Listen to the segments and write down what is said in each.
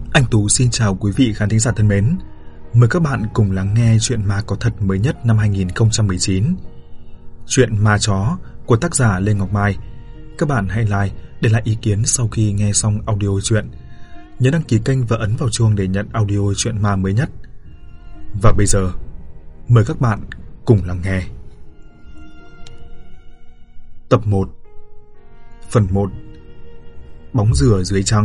Anh Tú xin chào quý vị khán thính giả thân mến. Mời các bạn cùng lắng nghe chuyện ma có thật mới nhất năm 2019. Chuyện Ma Chó của tác giả Lê Ngọc Mai. Các bạn hãy like để lại ý kiến sau khi nghe xong audio chuyện. Nhớ đăng ký kênh và ấn vào chuông để nhận audio chuyện ma mới nhất. Và bây giờ, mời các bạn cùng lắng nghe. Tập 1. Phần 1. Bóng dừa dưới trăng.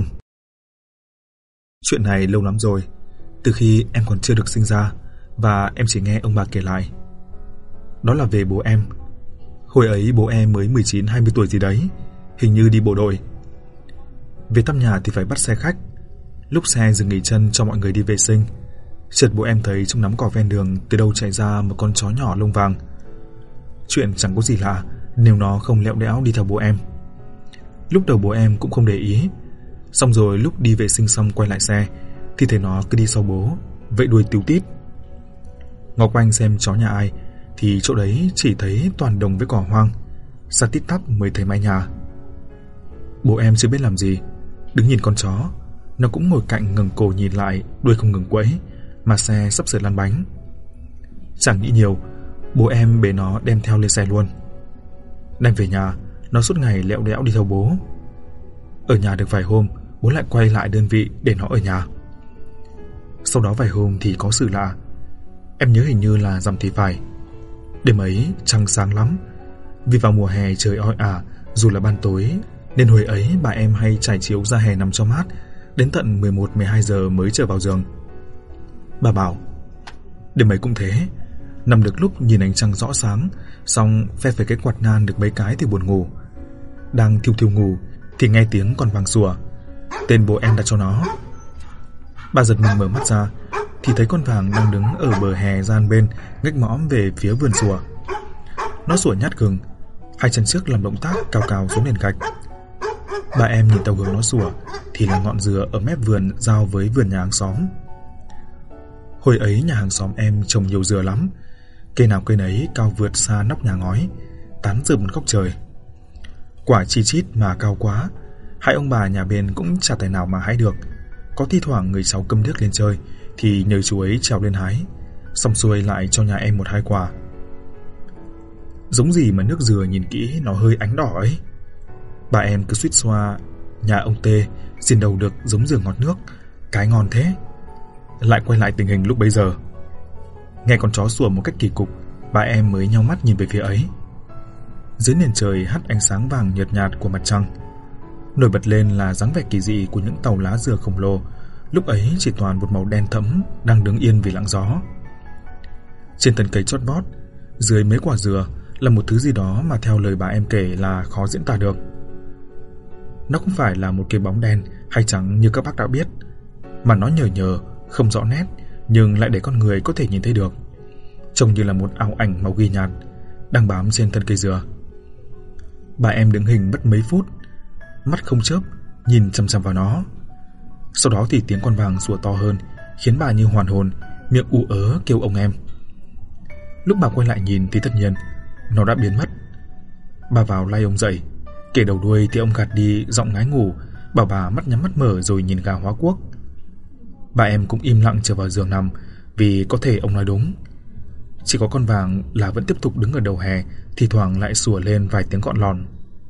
Chuyện này lâu lắm rồi, từ khi em còn chưa được sinh ra, và em chỉ nghe ông bà kể lại. Đó là về bố em. Hồi ấy bố em mới 19-20 tuổi gì đấy, hình như đi bộ đội. Về thăm nhà thì phải bắt xe khách. Lúc xe dừng nghỉ chân cho mọi người đi vệ sinh, chợt bố em thấy trong nắm cỏ ven đường từ đâu chạy ra một con chó nhỏ lông vàng. Chuyện chẳng có gì lạ nếu nó không lẹo đẽo đi theo bố em. Lúc đầu bố em cũng không để ý, xong rồi lúc đi vệ sinh xong quay lại xe thì thấy nó cứ đi sau bố, vẫy đuôi tíu tít. Ngó quanh xem chó nhà ai thì chỗ đấy chỉ thấy toàn đồng với cỏ hoang, xa tít tắp mới thấy mái nhà. Bố em chưa biết làm gì, đứng nhìn con chó. Nó cũng ngồi cạnh ngẩng cổ nhìn lại, đuôi không ngừng quẫy, mà xe sắp sửa lăn bánh. Chẳng nghĩ nhiều, bố em bế nó đem theo lên xe luôn. Đem về nhà, nó suốt ngày lẹo đẽo đi theo bố. Ở nhà được vài hôm, bố lại quay lại đơn vị để nó ở nhà. Sau đó vài hôm thì có sự lạ. Em nhớ hình như là rằm thì phải. Đêm ấy trăng sáng lắm. Vì vào mùa hè trời oi ả, dù là ban tối, nên hồi ấy bà em hay trải chiếu ra hè nằm cho mát, đến tận 11-12 giờ mới trở vào giường. Bà bảo đêm ấy cũng thế, nằm được lúc nhìn ánh trăng rõ sáng, xong phe phải cái quạt nan được mấy cái thì buồn ngủ. Đang thiu thiu ngủ thì nghe tiếng con vàng sủa, tên bố em đặt cho nó. Bà giật mình mở mắt ra thì thấy con vàng đang đứng ở bờ hè gian bên, ngách mõm về phía vườn sủa. Nó sủa nhát gừng, hai chân trước làm động tác cào cào xuống nền gạch. Bà em nhìn theo hướng nó sủa thì là ngọn dừa ở mép vườn giao với vườn nhà hàng xóm. Hồi ấy nhà hàng xóm em trồng nhiều dừa lắm, cây nào cây nấy cao vượt xa nóc nhà ngói, tán rực một góc trời. Quả chi chít mà cao quá, hai ông bà nhà bên cũng chả tài nào mà hái được. Có thi thoảng người cháu câm điếc lên chơi thì nhờ chú ấy trèo lên hái, xong xuôi lại cho nhà em 1-2 quả. Giống gì mà nước dừa nhìn kỹ nó hơi ánh đỏ ấy. Bà em cứ suýt xoa, nhà ông Tê xin đâu được giống dừa ngọt nước, cái ngon thế. Lại quay lại tình hình lúc bấy giờ. Nghe con chó sủa một cách kỳ cục, bà em mới nheo mắt nhìn về phía ấy. Dưới nền trời hắt ánh sáng vàng nhợt nhạt của mặt trăng. Nổi bật lên là dáng vẻ kỳ dị của những tàu lá dừa khổng lồ, lúc ấy chỉ toàn một màu đen thẫm đang đứng yên vì lặng gió. Trên thân cây chót vót, dưới mấy quả dừa là một thứ gì đó mà theo lời bà em kể là khó diễn tả được. Nó không phải là một cái bóng đen hay trắng như các bác đã biết, mà nó nhờ nhờ, không rõ nét, nhưng lại để con người có thể nhìn thấy được. Trông như là một ảo ảnh màu ghi nhạt đang bám trên thân cây dừa. Bà em đứng hình mất mấy phút, mắt không chớp nhìn chằm chằm vào nó. Sau đó thì tiếng con vàng sủa to hơn, khiến bà như hoàn hồn, miệng ú ớ kêu ông em. Lúc bà quay lại nhìn thì tất nhiên nó đã biến mất. Bà vào lay ông dậy, kể đầu đuôi thì ông gạt đi giọng ngái ngủ, bảo bà mắt nhắm mắt mở rồi nhìn gà hóa quốc. Bà em cũng im lặng trở vào giường nằm, vì có thể ông nói đúng. Chỉ có con vàng là vẫn tiếp tục đứng ở đầu hè, thì thoảng lại sủa lên vài tiếng gọn lòn.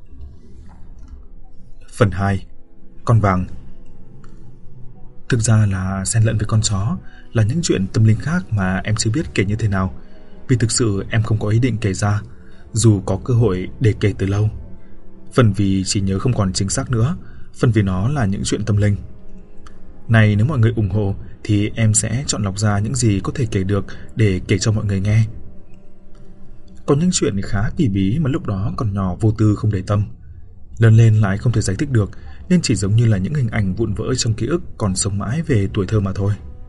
Phần 2. Con vàng. Thực ra là xen lẫn với con chó là những chuyện tâm linh khác mà em chưa biết kể như thế nào, vì thực sự em không có ý định kể ra, dù có cơ hội để kể từ lâu. Phần vì chỉ nhớ không còn chính xác nữa, phần vì nó là những chuyện tâm linh. Này, nếu mọi người ủng hộ thì em sẽ chọn lọc ra những gì có thể kể được để kể cho mọi người nghe. Có những chuyện khá kỳ bí mà lúc đó còn nhỏ vô tư không để tâm, lớn lên lại không thể giải thích được, nên chỉ giống như là những hình ảnh vụn vỡ trong ký ức còn sống mãi về tuổi thơ mà thôi.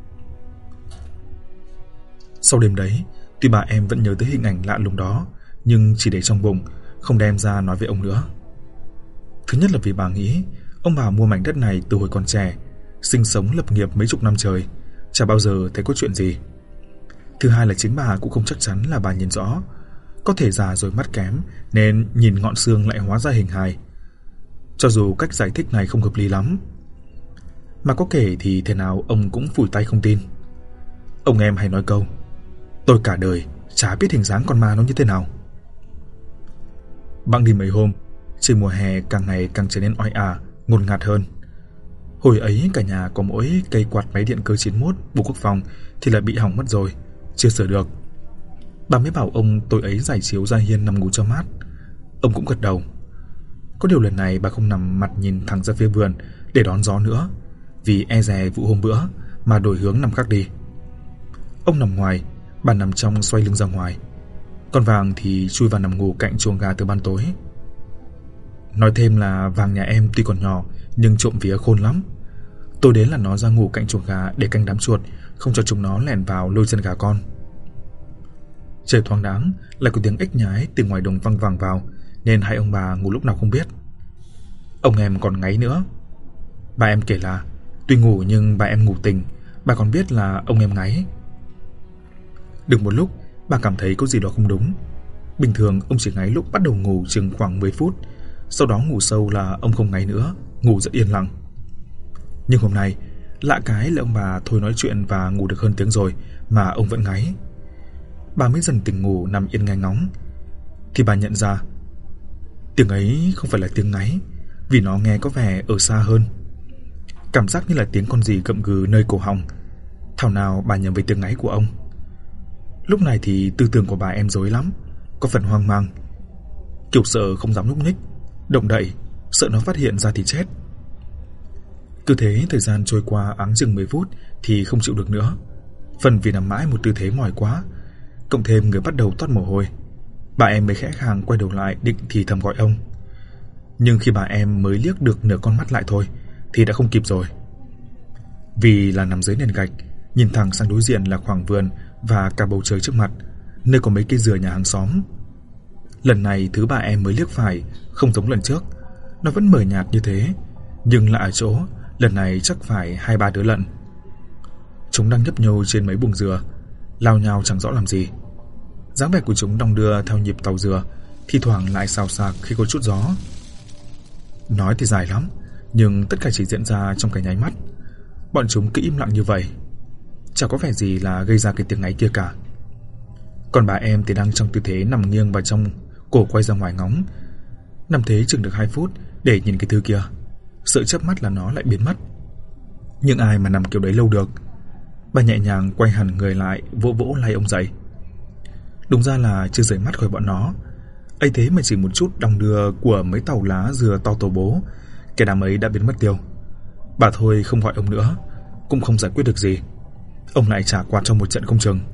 Sau đêm đấy, tuy bà em vẫn nhớ tới hình ảnh lạ lùng đó, nhưng chỉ để trong bụng, không đem ra nói với ông nữa. Thứ nhất là vì bà nghĩ ông bà mua mảnh đất này từ hồi còn trẻ, sinh sống lập nghiệp mấy chục năm trời, chả bao giờ thấy có chuyện gì. Thứ hai là chính bà cũng không chắc chắn là bà nhìn rõ, có thể già rồi mắt kém nên nhìn ngọn xương lại hóa ra hình hài. Cho dù cách giải thích này không hợp lý lắm, Mà có kể thì thế nào ông cũng phủi tay không tin. Ông em hay nói câu: tôi cả đời chả biết hình dáng con ma nó như thế nào. Bẵng đi mấy hôm, trời mùa hè càng ngày càng trở nên oi ả, ngột ngạt hơn. Hồi ấy cả nhà có mỗi cây quạt máy điện cơ 91 Bộ Quốc phòng thì lại bị hỏng mất rồi, chưa sửa được. Bà mới bảo ông tối ấy giải chiếu ra hiên nằm ngủ cho mát. Ông cũng gật đầu. Có điều lần này bà không nằm mặt nhìn thẳng ra phía vườn để đón gió nữa, vì e dè vụ hôm bữa, mà đổi hướng nằm khác đi. Ông nằm ngoài, bà nằm trong xoay lưng ra ngoài. Con Vàng thì chui vào nằm ngủ cạnh chuồng gà từ ban tối. Nói thêm là Vàng nhà em tuy còn nhỏ nhưng trộm vía khôn lắm. Tối đến là nó ra ngủ cạnh chuồng gà để canh đám chuột, không cho chúng nó lẻn vào lôi chân gà con. Trời thoáng đáng, lại có tiếng ếch nhái từ ngoài đồng văng vẳng vào, nên hai ông bà ngủ lúc nào không biết. Ông em còn ngáy nữa. Bà em kể là tuy ngủ nhưng bà em ngủ tỉnh, bà còn biết là ông em ngáy. Được một lúc, bà cảm thấy có gì đó không đúng. Bình thường ông chỉ ngáy lúc bắt đầu ngủ chừng khoảng 10 phút, sau đó ngủ sâu là ông không ngáy nữa, ngủ rất yên lặng. Nhưng hôm nay, lạ cái là ông bà thôi nói chuyện và ngủ được hơn tiếng rồi mà ông vẫn ngáy. Bà mới dần tỉnh ngủ nằm yên nghe ngóng, thì bà nhận ra tiếng ấy không phải là tiếng ngáy, vì nó nghe có vẻ ở xa hơn. Cảm giác như là tiếng con gì gậm gừ nơi cổ họng. Thảo nào bà nhầm với tiếng ngáy của ông. Lúc này thì tư tưởng của bà em rối lắm, có phần hoang mang, kiểu sợ không dám nhúc nhích, động đậy, sợ nó phát hiện ra thì chết. Cứ thế thời gian trôi qua áng chừng 10 phút thì không chịu được nữa. Phần vì nằm mãi một tư thế mỏi quá, cộng thêm người bắt đầu toát mồ hôi, bà em mới khẽ khàng quay đầu lại định thì thầm gọi ông. Nhưng khi bà em mới liếc được nửa con mắt lại thôi thì đã không kịp rồi. Vì là nằm dưới nền gạch, nhìn thẳng sang đối diện là khoảng vườn và cả bầu trời trước mặt, nơi có mấy cây dừa nhà hàng xóm. Lần này thứ bà em mới liếc phải không giống lần trước, nó vẫn mờ nhạt như thế, nhưng lạ ở chỗ lần này chắc phải 2-3 đứa lận. Chúng đang nhấp nhô trên mấy buồng dừa, lao nhao chẳng rõ làm gì. Dáng vẻ của chúng đong đưa theo nhịp tàu dừa, thi thoảng lại xào xạc khi có chút gió. Nói thì dài lắm, nhưng tất cả chỉ diễn ra trong cái nháy mắt. Bọn chúng cứ im lặng như vậy, chả có vẻ gì là gây ra cái tiếng ngáy kia cả. Còn bà em thì đang trong tư thế nằm nghiêng vào trong, cổ quay ra ngoài ngóng. Nằm thế chừng được 2 phút để nhìn cái thứ kia, sợ chớp mắt là nó lại biến mất. Nhưng ai mà nằm kiểu đấy lâu được. Bà nhẹ nhàng quay hẳn người lại, vỗ vỗ lay ông dậy. Đúng ra là chưa rời mắt khỏi bọn nó, ấy thế mà chỉ một chút đong đưa của mấy tàu lá dừa to tổ bố, cái đám ấy đã biến mất tiêu. Bà thôi không gọi ông nữa, cũng không giải quyết được gì. Ông lại trả quạt trong một trận không chừng.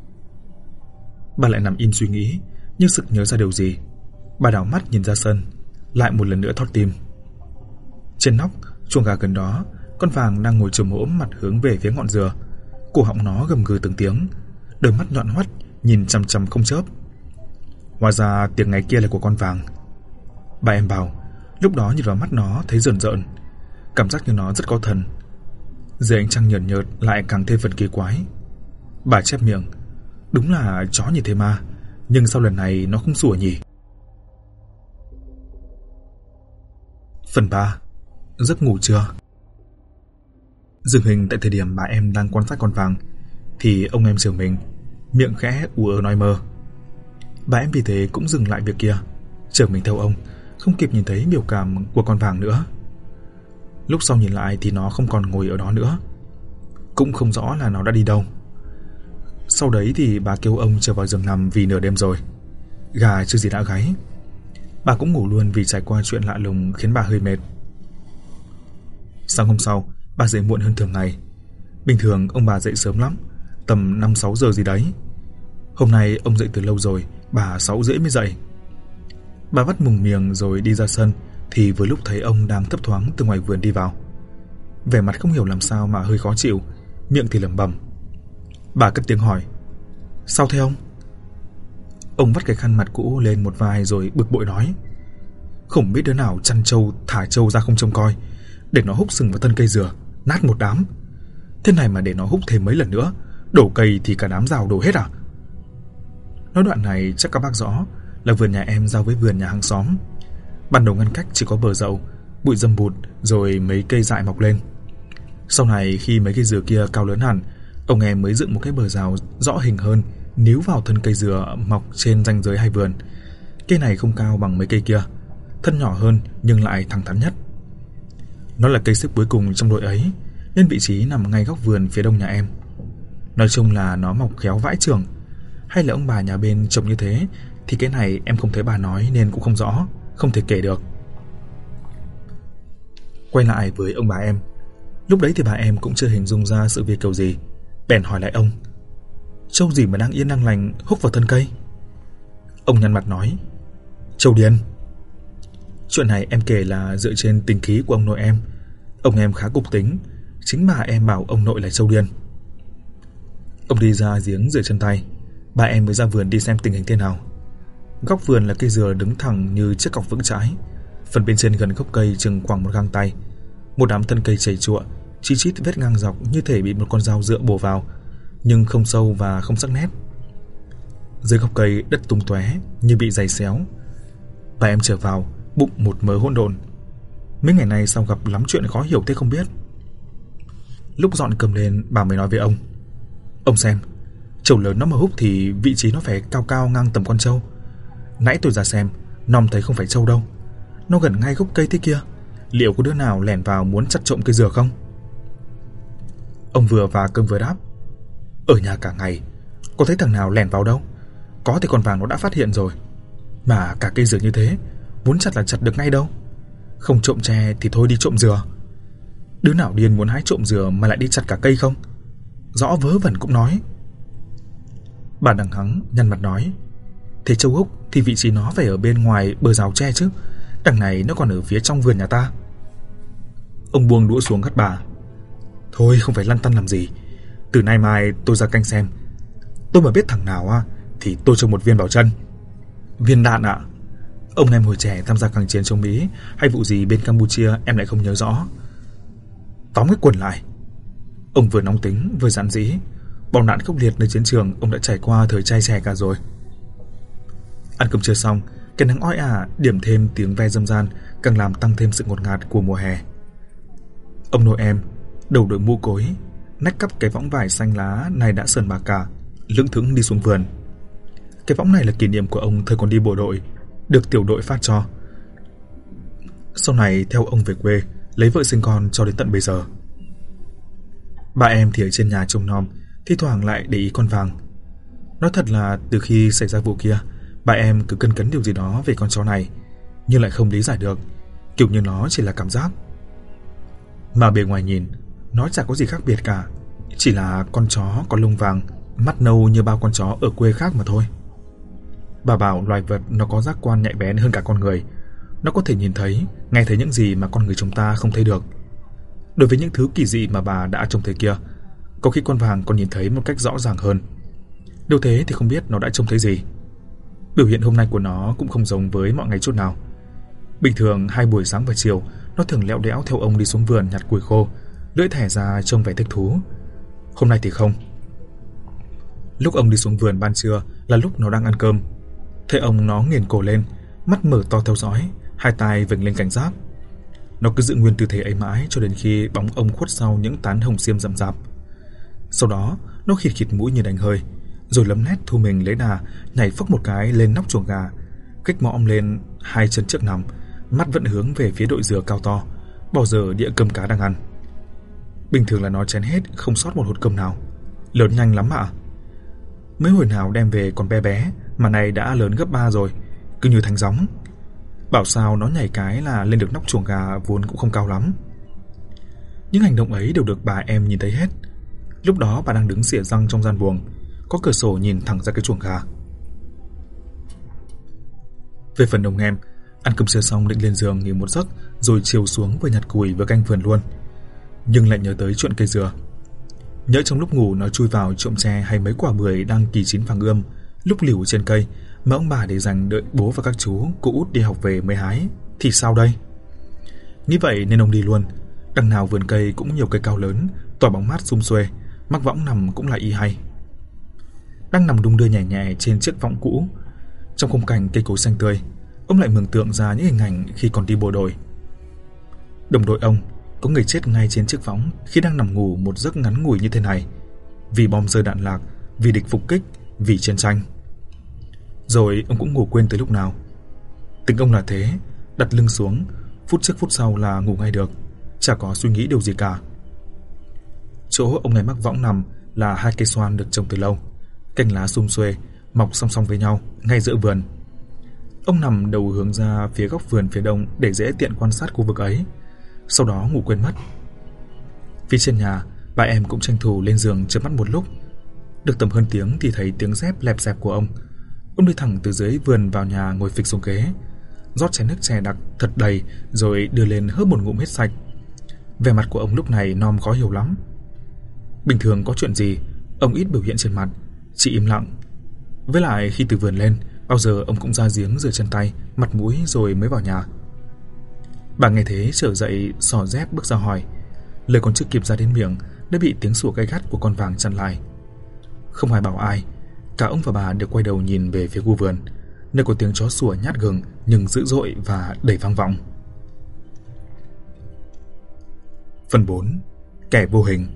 Bà lại nằm im suy nghĩ, nhưng sực nhớ ra điều gì. Bà đảo mắt nhìn ra sân, lại một lần nữa thót tim. Trên nóc chuồng gà gần đó, con Vàng đang ngồi chồm hổm mặt hướng về phía ngọn dừa. Cổ họng nó gầm gừ từng tiếng, đôi mắt nhọn hoắt nhìn chằm chằm không chớp. Hóa ra tiếng ngáy kia là của con Vàng. Bà em bảo lúc đó nhìn vào mắt nó thấy rờn rợn, cảm giác như nó rất có thần. Dưới ánh trăng nhợt nhợt lại càng thêm phần kỳ quái. Bà chép miệng, đúng là chó như thế mà, nhưng sao lần này nó không sủa nhỉ? Phần 3. Giấc ngủ trưa. Dừng hình tại thời điểm bà em đang quan sát con Vàng thì ông em sửa mình, miệng khẽ ù ớ nói mơ. Bà em vì thế cũng dừng lại việc kia, trở mình theo ông, không kịp nhìn thấy biểu cảm của con Vàng nữa. Lúc sau nhìn lại thì nó không còn ngồi ở đó nữa, cũng không rõ là nó đã đi đâu. Sau đấy thì bà kêu ông trở vào giường nằm vì nửa đêm rồi, gà chưa gì đã gáy. Bà cũng ngủ luôn vì trải qua chuyện lạ lùng khiến bà hơi mệt. Sáng hôm sau, bà dậy muộn hơn thường ngày. Bình thường ông bà dậy sớm lắm, tầm 5-6 giờ gì đấy. Hôm nay ông dậy từ lâu rồi, bà 6:30 mới dậy. Bà vắt mùng miệng rồi đi ra sân thì vừa lúc thấy ông đang thấp thoáng từ ngoài vườn đi vào. Vẻ mặt không hiểu làm sao mà hơi khó chịu, miệng thì lẩm bẩm. Bà cất tiếng hỏi: Sao thế ông? Ông vắt cái khăn mặt cũ lên một vai rồi bực bội nói: Không biết đứa nào chăn trâu thả trâu ra không trông coi, để nó húc sừng vào thân cây dừa, nát một đám. Thế này mà để nó húc thêm mấy lần nữa, đổ cây thì cả đám rào đổ hết à? Nói đoạn này chắc các bác rõ là vườn nhà em giao với vườn nhà hàng xóm. Ban đầu ngăn cách chỉ có bờ dậu, bụi rậm bụt rồi mấy cây dại mọc lên. Sau này khi mấy cây dừa kia cao lớn hẳn, ông em mới dựng một cái bờ rào rõ hình hơn níu vào thân cây dừa mọc trên ranh giới hai vườn. Cây này không cao bằng mấy cây kia, thân nhỏ hơn nhưng lại thẳng thắn nhất. Nó là cây xếp cuối cùng trong đội ấy, nên vị trí nằm ngay góc vườn phía đông nhà em. Nói chung là nó mọc khéo vãi chưởng. Hay là ông bà nhà bên trồng như thế thì cái này em không thấy bà nói nên cũng không rõ, không thể kể được. Quay lại với ông bà em. Lúc đấy thì bà em cũng chưa hình dung ra sự việc kiểu gì, bèn hỏi lại ông: "Trâu gì mà đang yên đang lành húc vào thân cây?" Ông nhăn mặt nói: "Trâu điên." Chuyện này em kể là dựa trên tính khí của ông nội em. Ông em khá cục tính, chính bà em bảo ông nội là trâu điên. Ông đi ra giếng rửa chân tay, bà em mới ra vườn đi xem tình hình thế nào. Góc vườn là cây dừa đứng thẳng như chiếc cọc vững chãi, phần bên trên gần gốc cây chừng khoảng một gang tay. Một đám thân cây chảy chụa, chi chít vết ngang dọc như thể bị một con dao dựa bổ vào, nhưng không sâu và không sắc nét. Dưới gốc cây đất tung tóe như bị giày xéo. Bà em trở vào, bụng một mớ hỗn độn. Mấy ngày nay sao gặp lắm chuyện khó hiểu thế không biết. Lúc dọn cơm lên, bà mới nói với ông: "Ông xem, trâu lớn nó mà húc thì vị trí nó phải cao cao ngang tầm con trâu. Nãy tôi ra xem, nom thấy không phải trâu đâu. Nó gần ngay gốc cây thế kia, liệu có đứa nào lẻn vào muốn chặt trộm cây dừa không?" Ông vừa và cơm vừa đáp: "Ở nhà cả ngày, có thấy thằng nào lẻn vào đâu. Có thì con vàng nó đã phát hiện rồi. Mà cả cây dừa như thế, muốn chặt là chặt được ngay đâu. Không trộm tre thì thôi đi trộm dừa. Đứa nào điên muốn hái trộm dừa mà lại đi chặt cả cây không? Rõ vớ vẩn cũng nói." Bà đằng hắng nhăn mặt nói: "Thế trâu húc thì vị trí nó phải ở bên ngoài bờ rào tre chứ, đằng này nó còn ở phía trong vườn nhà ta." Ông buông đũa xuống gắt bà: "Thôi không phải lăn tăn làm gì, từ nay mai tôi ra canh xem. Tôi mà biết thằng nào thì tôi cho một viên vào chân." "Viên đạn ạ?" Ông em hồi trẻ tham gia kháng chiến chống Mỹ hay vụ gì bên Campuchia em lại không nhớ rõ. Tóm cái quần lại. Ông vừa nóng tính vừa giản dĩ, bom đạn khốc liệt nơi chiến trường ông đã trải qua thời trai trẻ cả rồi. Ăn cơm trưa xong, cái nắng oi ả điểm thêm tiếng ve râm ran càng làm tăng thêm sự ngột ngạt của mùa hè. Ông nội em, đầu đội mũ cối, nách cắp cái võng vải xanh lá này đã sờn bạc cả, lững thững đi xuống vườn. Cái võng này là kỷ niệm của ông thời còn đi bộ đội, được tiểu đội phát cho. Sau này theo ông về quê, lấy vợ sinh con cho đến tận bây giờ. Bà em thì ở trên nhà trông nom, thi thoảng lại để ý con vàng. Nói thật là từ khi xảy ra vụ kia, bà em cứ cân cấn điều gì đó về con chó này, nhưng lại không lý giải được, kiểu như nó chỉ là cảm giác. Mà bề ngoài nhìn, nó chả có gì khác biệt cả, chỉ là con chó có lông vàng, mắt nâu như bao con chó ở quê khác mà thôi. Bà bảo loài vật nó có giác quan nhạy bén hơn cả con người. Nó có thể nhìn thấy, nghe thấy những gì mà con người chúng ta không thấy được. Đối với những thứ kỳ dị mà bà đã trông thấy kia, có khi con vàng còn nhìn thấy một cách rõ ràng hơn. Nếu thế thì không biết nó đã trông thấy gì. Biểu hiện hôm nay của nó cũng không giống với mọi ngày chút nào. Bình thường 2 buổi sáng và chiều, nó thường lẹo đẽo theo ông đi xuống vườn nhặt củi khô, lưỡi thẻ ra trông vẻ thích thú. Hôm nay thì không. Lúc ông đi xuống vườn ban trưa là lúc nó đang ăn cơm. Thấy ông nó nghiền cổ lên, mắt mở to theo dõi, hai tai vểnh lên cảnh giác. Nó cứ giữ nguyên tư thế ấy mãi cho đến khi bóng ông khuất sau những tán hồng xiêm rậm rạp. Sau đó, nó khịt khịt mũi như đánh hơi, rồi lấm lét thu mình lấy đà, nhảy phốc một cái lên nóc chuồng gà, kích mõm lên, hai chân trước nằm, mắt vẫn hướng về phía đội dừa cao to, bỏ dở đĩa cơm cá đang ăn. Bình thường là nó chén hết, không sót một hột cơm nào. Lớn nhanh lắm ạ. Mấy hồi nào đem về còn bé bé, mà này đã lớn gấp 3 rồi, cứ như thánh gióng. Bảo sao nó nhảy cái là lên được nóc chuồng gà vốn cũng không cao lắm. Những hành động ấy đều được bà em nhìn thấy hết. Lúc đó bà đang đứng xỉa răng trong gian buồng, có cửa sổ nhìn thẳng ra cái chuồng gà. Về phần ông em, ăn cơm trưa xong định lên giường nghỉ một giấc, rồi chiều xuống vừa nhặt củi vừa canh vườn luôn. Nhưng lại nhớ tới chuyện cây dừa. Nhỡ trong lúc ngủ nó chui vào trộm tre hay mấy quả bưởi đang kỳ chín vàng ươm, lúc liều trên cây mà ông bà để dành đợi bố và các chú, cô út đi học về mới hái, thì sao đây? Nghĩ vậy nên ông đi luôn. Đằng nào vườn cây cũng nhiều cây cao lớn, tỏa bóng mát sum xuê, mắc võng nằm cũng là y hay. Đang nằm đung đưa nhẹ nhẹ trên chiếc võng cũ, trong khung cảnh cây cối xanh tươi, ông lại mường tượng ra những hình ảnh khi còn đi bộ đội. Đồng đội ông, có người chết ngay trên chiếc võng khi đang nằm ngủ một giấc ngắn ngủi như thế này, vì bom rơi đạn lạc, vì địch phục kích, vì chiến tranh. Rồi ông cũng ngủ quên tới lúc nào. Tính ông là thế, đặt lưng xuống, phút trước phút sau là ngủ ngay được, chả có suy nghĩ điều gì cả. Chỗ ông em mắc võng nằm là 2 cây xoan được trồng từ lâu, cành lá sum xuê, mọc song song với nhau ngay giữa vườn. Ông nằm đầu hướng ra phía góc vườn phía đông để dễ tiện quan sát khu vực ấy, sau đó ngủ quên mất. Phía trên nhà, bà em cũng tranh thủ lên giường chợp mắt một lúc. Được tầm hơn tiếng thì thấy tiếng dép lẹp xẹp của ông. Ông đi thẳng từ dưới vườn vào nhà, ngồi phịch xuống ghế, rót chén nước chè đặc thật đầy rồi đưa lên hớp một ngụm hết sạch. Vẻ mặt của ông lúc này Nom khó hiểu lắm. Bình thường có chuyện gì, ông ít biểu hiện trên mặt, chỉ im lặng. Với lại khi từ vườn lên, bao giờ ông cũng ra giếng rửa chân tay, mặt mũi rồi mới vào nhà. Bà nghe thế trở dậy xỏ dép bước ra hỏi. Lời còn chưa kịp ra đến miệng đã bị tiếng sủa gay gắt của con vàng chặn lại. Không ai bảo ai, cả ông và bà đều quay đầu nhìn về phía khu vườn, nơi có tiếng chó sủa nhát gừng nhưng dữ dội và đầy vang vọng. Phần 4. Kẻ vô hình.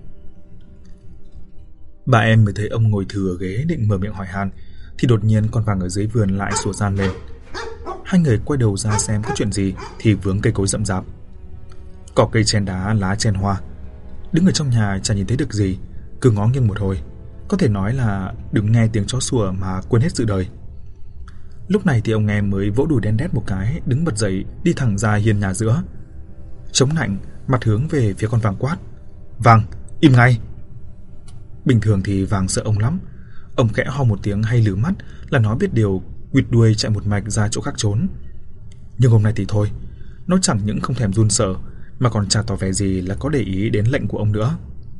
Bà em mới thấy ông ngồi thừ ở ghế định mở miệng hỏi han thì đột nhiên con vàng ở dưới vườn lại sủa gian lên. Hai người quay đầu ra xem có chuyện gì thì vướng cây cối rậm rạp, cỏ cây chen đá, lá chen hoa. Đứng ở trong nhà chả nhìn thấy được gì, cứ ngó nghiêng một hồi, có thể nói là đừng nghe tiếng chó sủa mà quên hết sự đời. Lúc này thì ông em mới vỗ đùi đen đét một cái, đứng bật dậy đi thẳng ra hiên nhà giữa, chống nạnh mặt hướng về phía con vàng quát: Vàng, im ngay! Bình thường thì Vàng sợ ông lắm, ông khẽ ho một tiếng hay lử mắt là nó biết điều, quỵt đuôi chạy một mạch ra chỗ khác trốn. Nhưng hôm nay thì thôi, nó chẳng những không thèm run sợ mà còn chả tỏ vẻ gì là có để ý đến lệnh của ông nữa.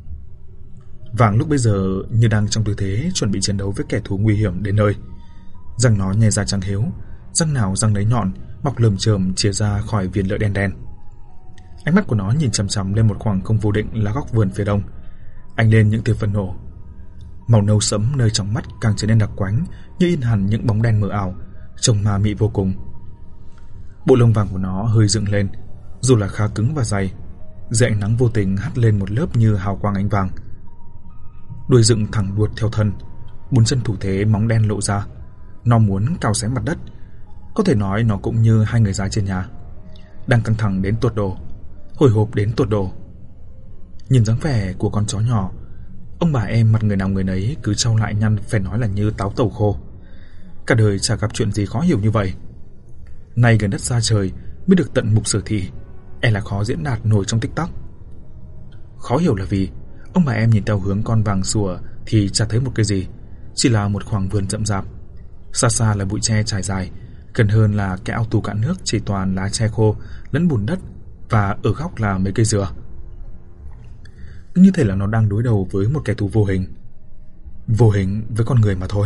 Vàng lúc bây giờ như đang trong tư thế chuẩn bị chiến đấu với kẻ thù nguy hiểm đến nơi. Răng nó nhè ra trắng hiếu, răng nào răng đấy nhọn, mọc lởm chởm chìa ra khỏi viền lợi đen đen. Ánh mắt của nó nhìn chằm chằm lên một khoảng không vô định là góc vườn phía đông, ánh lên những tia phẫn nộ. Màu nâu sẫm nơi trong mắt càng trở nên đặc quánh, như in hẳn những bóng đen mờ ảo, trông ma mị vô cùng. Bộ lông vàng của nó hơi dựng lên, dù là khá cứng và dày, dưới ánh nắng vô tình hắt lên một lớp như hào quang ánh vàng. Đuôi dựng thẳng đuột theo thân, 4 chân thủ thế, móng đen lộ ra. Nó muốn cào xé mặt đất. Có thể nói nó cũng như hai người già trên nhà, đang căng thẳng đến tột độ, hồi hộp đến tột độ. Nhìn dáng vẻ của con chó nhỏ, ông bà em mặt người nào người nấy cứ trao lại nhăn, phải nói là như táo tàu khô. Cả đời chả gặp chuyện gì khó hiểu như vậy. Nay gần đất xa trời mới được tận mục sở thị, e là khó diễn đạt nổi trong TikTok. Khó hiểu là vì ông bà em nhìn theo hướng con vàng sủa thì chả thấy một cái gì, chỉ là một khoảng vườn rậm rạp. Xa xa là bụi tre trải dài, gần hơn là cái ao tù cạn nước chỉ toàn lá tre khô lẫn bùn đất, và ở góc là mấy cây dừa. Như thể là nó đang đối đầu với một kẻ thù vô hình với con người mà thôi.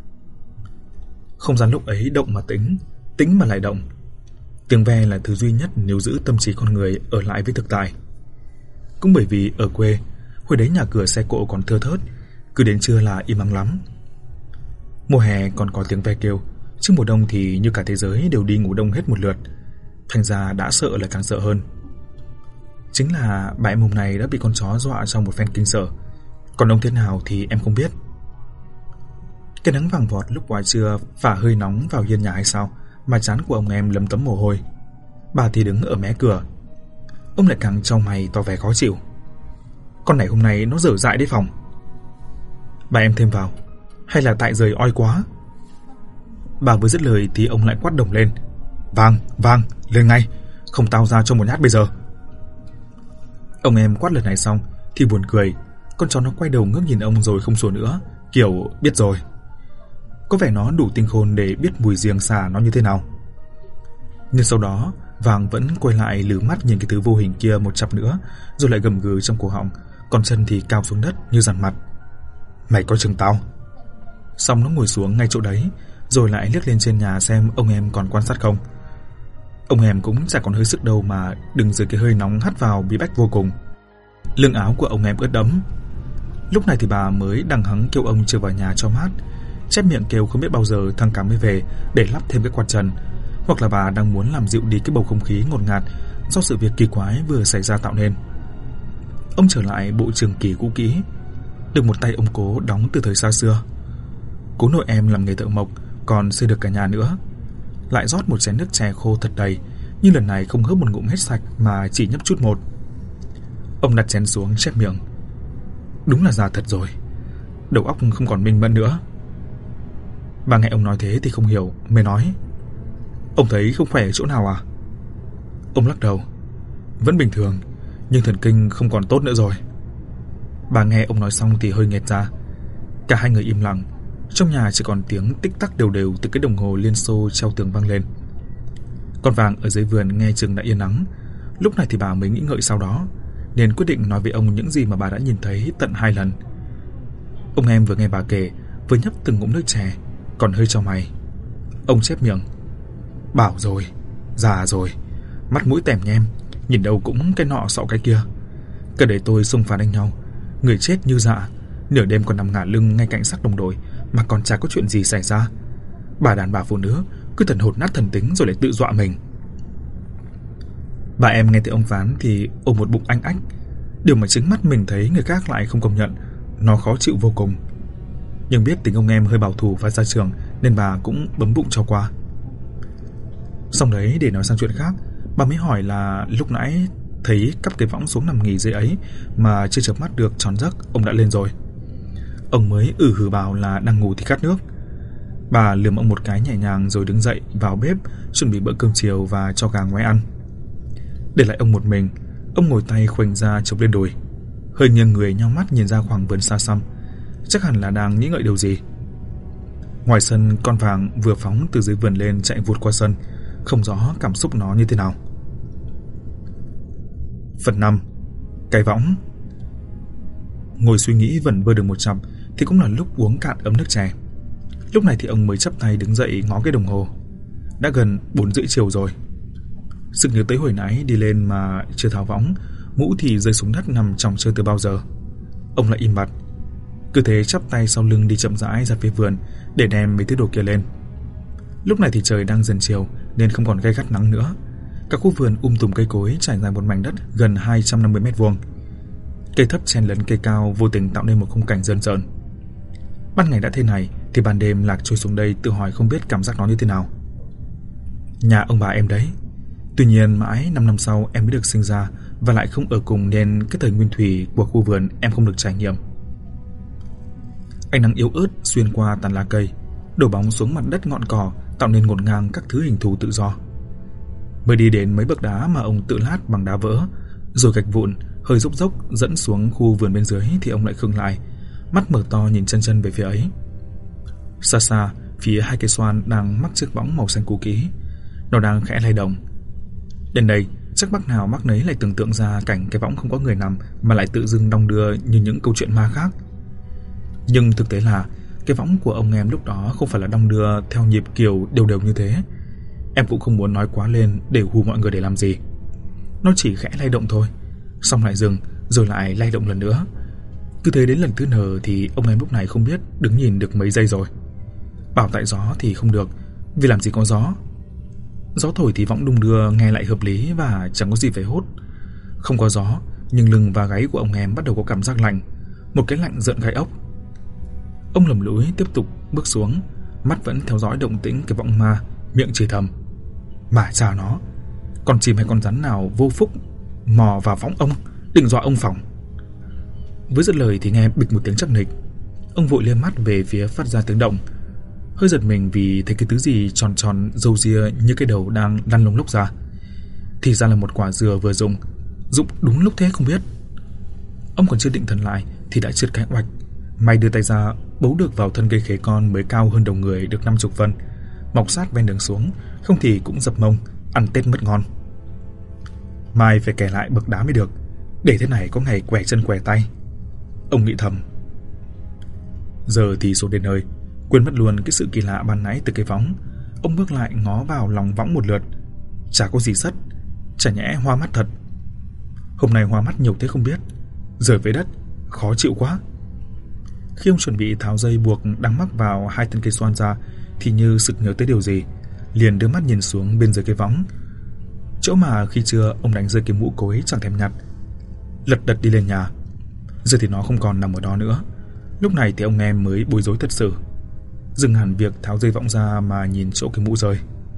Không gian lúc ấy động mà tĩnh, tĩnh mà lại động. Tiếng ve là thứ duy nhất níu giữ tâm trí con người ở lại với thực tại. Cũng bởi vì ở quê, hồi đấy nhà cửa xe cộ còn thưa thớt, cứ đến trưa là im ắng lắm. Mùa hè còn có tiếng ve kêu, chứ mùa đông thì như cả thế giới đều đi ngủ đông hết một lượt, thành ra đã sợ là càng sợ hơn. Chính là bà em hôm nay đã bị con chó dọa trong một phen kinh sợ, còn ông thế nào thì em không biết. Cái nắng vàng vọt lúc ngoài trưa phả hơi nóng vào hiên nhà hay sao mà trán của ông em lấm tấm mồ hôi. Bà thì đứng ở mé cửa, ông lại càng chau mày tỏ vẻ khó chịu. Con này hôm nay nó dở dại đấy Phòng. Bà em thêm vào, hay là tại giời oi quá. Bà vừa dứt lời thì ông lại quát đồng lên: Vàng, lên ngay, không tao ra cho một nhát bây giờ. Ông em quát lần này xong thì buồn cười, con chó nó quay đầu ngước nhìn ông rồi không sủa nữa, kiểu biết rồi. Có vẻ nó đủ tinh khôn để biết mùi giềng xả nó như thế nào. Nhưng sau đó Vàng vẫn quay lại lử mắt nhìn cái thứ vô hình kia một chặp nữa, rồi lại gầm gừ trong cổ họng, còn chân thì cao xuống đất như dằn mặt: Mày coi chừng tao. Xong nó ngồi xuống ngay chỗ đấy, rồi lại liếc lên trên nhà xem ông em còn quan sát không. Ông em cũng chả còn hơi sức đâu mà đứng dưới cái hơi nóng hắt vào bí bách vô cùng. Lưng áo của ông em ướt đẫm. Lúc này thì bà mới đằng hắng kêu ông trở vào nhà cho mát, chép miệng kêu không biết bao giờ thằng Cám mới về để lắp thêm cái quạt trần, hoặc là bà đang muốn làm dịu đi cái bầu không khí ngột ngạt do sự việc kỳ quái vừa xảy ra tạo nên. Ông trở lại bộ trường kỳ cũ kỹ, được một tay ông Cố đóng từ thời xa xưa. Cố nội em làm nghề thợ mộc, còn xây được cả nhà nữa. Lại rót một chén nước chè khô thật đầy, nhưng lần này không hớp một ngụm hết sạch mà chỉ nhấp chút một. Ông đặt chén xuống chép miệng. Đúng là già thật rồi, đầu óc không còn minh mẫn nữa. Bà nghe ông nói thế thì không hiểu, mới nói: Ông thấy không khỏe ở chỗ nào à? Ông lắc đầu: Vẫn bình thường, nhưng thần kinh không còn tốt nữa rồi. Bà nghe ông nói xong thì hơi nghẹt ra. Cả hai người im lặng. Trong nhà chỉ còn tiếng tích tắc đều đều từ cái đồng hồ Liên Xô treo tường vang lên. Con vàng ở dưới vườn nghe chừng đã yên ắng. Lúc này thì bà mới nghĩ ngợi sau đó, nên quyết định nói với ông những gì mà bà đã nhìn thấy tận 2 lần. Ông em vừa nghe bà kể, vừa nhấp từng ngụm nước chè, còn hơi chau mày. Ông chép miệng: Bảo rồi, già rồi, mắt mũi tèm nhem, nhìn đâu cũng cái nọ sọ cái kia. Cả để tôi xung phá đánh nhau, người chết như dạ, nửa đêm còn nằm ngả lưng ngay cạnh xác đồng đội mà còn chả có chuyện gì xảy ra. Bà đàn bà phụ nữ cứ thần hồn nát thần tính rồi lại tự dọa mình. Bà em nghe thấy ông phán thì ôm một bụng anh ách. Điều mà chính mắt mình thấy người khác lại không công nhận, nó khó chịu vô cùng. Nhưng biết tính ông em hơi bảo thủ và ra trường, nên bà cũng bấm bụng cho qua. Xong đấy, để nói sang chuyện khác, bà mới hỏi là lúc nãy thấy cắp cái võng xuống nằm nghỉ dưới ấy mà chưa chợp mắt được tròn giấc, ông đã lên rồi. Ông mới hừ bảo là đang ngủ thì khát nước. Bà lườm ông một cái nhẹ nhàng rồi đứng dậy vào bếp chuẩn bị bữa cơm chiều và cho gà ngoái ăn. Để lại ông một mình, ông ngồi tay khoanh ra chống lên đùi, hơi nghiêng người nheo mắt nhìn ra khoảng vườn xa xăm, chắc hẳn là đang nghĩ ngợi điều gì. Ngoài sân, con vàng vừa phóng từ dưới vườn lên chạy vụt qua sân, không rõ cảm xúc nó như thế nào. Phần 5. Cái võng. Ngồi suy nghĩ vẩn vơ được một chặp thì cũng là lúc uống cạn ấm nước chè. Lúc này thì ông mới chắp tay đứng dậy ngó cái đồng hồ. Đã gần 4:30 chiều rồi. Sực nhớ tới hồi nãy đi lên mà chưa tháo võng, mũ thì rơi xuống đất nằm chòng chơi từ bao giờ. Ông lại im bặt, cứ thế chắp tay sau lưng đi chậm rãi ra phía vườn để đem mấy thứ đồ kia lên. Lúc này thì trời đang dần chiều nên không còn gay gắt nắng nữa. Cả khu vườn tùm cây cối trải dài một mảnh đất gần 250 mét vuông. Cây thấp chen lấn cây cao vô tình tạo nên một khung cảnh rợn rợn. Ban ngày đã thế này thì ban đêm lạc trôi xuống đây, tự hỏi không biết cảm giác nó như thế nào. Nhà ông bà em đấy. Tuy nhiên mãi 5 năm sau em mới được sinh ra và lại không ở cùng, nên cái thời nguyên thủy của khu vườn em không được trải nghiệm. Ánh nắng yếu ớt xuyên qua tàn lá cây, đổ bóng xuống mặt đất ngọn cỏ, tạo nên ngổn ngang các thứ hình thù tự do. Mới đi đến mấy bậc đá mà ông tự lát bằng đá vỡ, rồi gạch vụn, hơi dốc dốc dẫn xuống khu vườn bên dưới thì ông lại khựng lại, mắt mở to nhìn chân chân về phía ấy. Xa xa, phía 2 cây xoan đang mắc chiếc võng màu xanh cũ kỹ, nó đang khẽ lay động. Đến đây, chắc bác nào mắc nấy lại tưởng tượng ra cảnh cái võng không có người nằm mà lại tự dưng đong đưa như những câu chuyện ma khác. Nhưng thực tế là cái võng của ông em lúc đó không phải là đong đưa theo nhịp kiểu đều đều như thế. Em cũng không muốn nói quá lên để hù mọi người để làm gì. Nó chỉ khẽ lay động thôi, xong lại dừng, rồi lại lay động lần nữa. Cứ thế đến lần thứ N thì ông em lúc này không biết đứng nhìn được mấy giây rồi. Bảo tại gió thì không được, vì làm gì có gió. Gió thổi thì võng đung đưa nghe lại hợp lý và chẳng có gì phải hốt. Không có gió, nhưng lưng và gáy của ông em bắt đầu có cảm giác lạnh, một cái lạnh rợn gai ốc. Ông lầm lũi tiếp tục bước xuống, mắt vẫn theo dõi động tĩnh cái võng ma, miệng chửi thầm: Mà chà nó, con chim hay con rắn nào vô phúc mò vào võng ông, đừng dọa ông phỏng. Với dứt lời thì nghe bịch một tiếng chắc nịch. Ông vội liếc mắt về phía phát ra tiếng động, hơi giật mình vì thấy cái thứ gì tròn tròn râu ria như cái đầu đang lăn lông lốc ra. Thì ra là một quả dừa vừa rụng đúng lúc thế không biết. Ông còn chưa định thần lại thì đã trượt cái oạch. May đưa tay ra bấu được vào thân cây khế con mới cao hơn đầu người được 50 phân, mọc sát ven đường xuống, không thì cũng dập mông, ăn Tết mất ngon. Mai phải kẻ lại bậc đá mới được, để thế này có ngày quẻ chân quẻ tay. Ông nghĩ thầm. Giờ thì xuống đến nơi, quên mất luôn cái sự kỳ lạ ban nãy từ cái võng. Ông bước lại ngó vào lòng võng một lượt, chả có gì sất, chả nhẽ hoa mắt thật. Hôm nay hoa mắt nhiều thế không biết, rời với đất, khó chịu quá. Khi ông chuẩn bị tháo dây buộc đang mắc vào 2 thân cây xoan ra thì như sực nhớ tới điều gì, liền đưa mắt nhìn xuống bên dưới cái võng, chỗ mà khi trưa ông đánh rơi cái mũ cối chẳng thèm nhặt. lật đật đi lên nhà. Giờ thì nó không còn nằm ở đó nữa. Lúc này thì ông em mới bối rối thật sự, dừng hẳn việc tháo dây võng ra mà nhìn chỗ cái mũ rơi.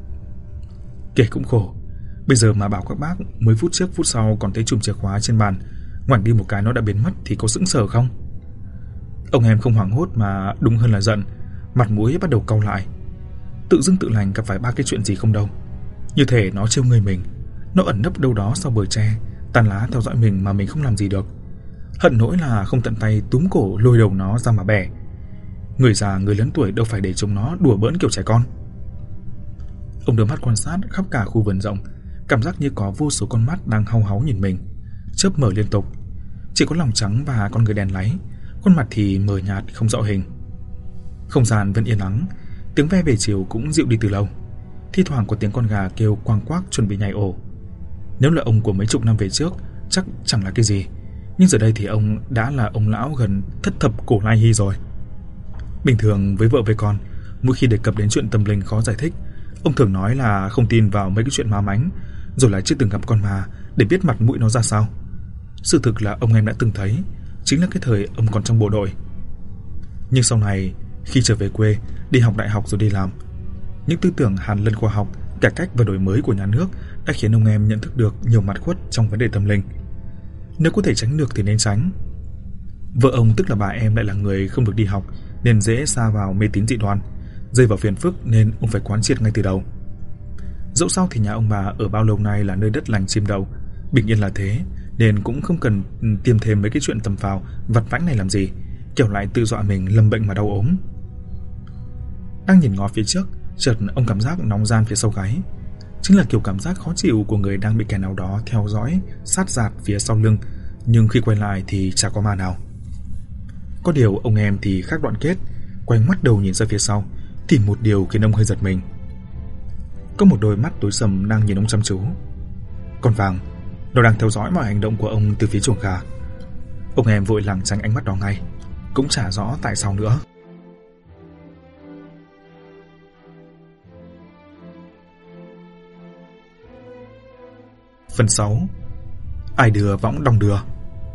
Kể cũng khổ, bây giờ mà bảo các bác mới phút trước phút sau còn thấy chùm chìa khóa trên bàn, ngoảnh đi một cái nó đã biến mất thì có sững sờ không? Ông em không hoảng hốt mà đúng hơn là giận, mặt mũi bắt đầu cau lại. Tự dưng tự lành gặp phải ba cái chuyện gì không đâu. Như thể nó trêu người mình, nó ẩn nấp đâu đó sau bờ tre, tàn lá theo dõi mình mà mình không làm gì được. Hận nỗi là không tận tay túm cổ lôi đầu nó ra mà bẻ. Người già người lớn tuổi đâu phải để chúng nó đùa bỡn kiểu trẻ con. Ông đưa mắt quan sát khắp cả khu vườn rộng, cảm giác như có vô số con mắt đang hau háu nhìn mình, chớp mở liên tục. Chỉ có lòng trắng và con người đèn láy, khuôn mặt thì mờ nhạt không rõ hình. Không gian vẫn yên ắng, tiếng ve về chiều cũng dịu đi từ lâu. Thi thoảng có tiếng con gà kêu quang quác chuẩn bị nhảy ổ. Nếu là ông của mấy chục năm về trước chắc chẳng là cái gì, nhưng giờ đây thì ông đã là ông lão gần thất thập cổ lai hy rồi. Bình thường với vợ với con, mỗi khi đề cập đến chuyện tâm linh khó giải thích, ông thường nói là không tin vào mấy cái chuyện ma mánh, rồi lại chưa từng gặp con ma để biết mặt mũi nó ra sao. Sự thực là ông em đã từng thấy, chính là cái thời ông còn trong bộ đội. Nhưng sau này, khi trở về quê, đi học đại học rồi đi làm, những tư tưởng hàn lâm khoa học, cải cách và đổi mới của nhà nước đã khiến ông em nhận thức được nhiều mặt khuất trong vấn đề tâm linh. Nếu có thể tránh được thì nên tránh. Vợ ông tức là bà em lại là người không được đi học nên dễ sa vào mê tín dị đoan, rơi vào phiền phức nên ông phải quán triệt ngay từ đầu. Dẫu sao thì nhà ông bà ở bao lâu nay là nơi đất lành chim đậu, bình yên là thế, nên cũng không cần tiêm thêm mấy cái chuyện tầm phào vặt vãnh này làm gì, kiểu lại tự dọa mình lâm bệnh mà đau ốm. Đang nhìn ngó phía trước, chợt ông cảm giác nóng ran phía sau gáy. Chính là kiểu cảm giác khó chịu của người đang bị kẻ nào đó theo dõi sát giạt phía sau lưng, nhưng khi quay lại thì chả có ma nào. Có điều ông em thì khác đoạn kết, quay mắt đầu nhìn ra phía sau thì một điều khiến ông hơi giật mình. Có một đôi mắt tối sầm đang nhìn ông chăm chú. Con vàng, nó đang theo dõi mọi hành động của ông từ phía chuồng gà. Ông em vội lảng tránh ánh mắt đó ngay, cũng chả rõ tại sao nữa. Phần 6. Ai đưa võng đong đưa.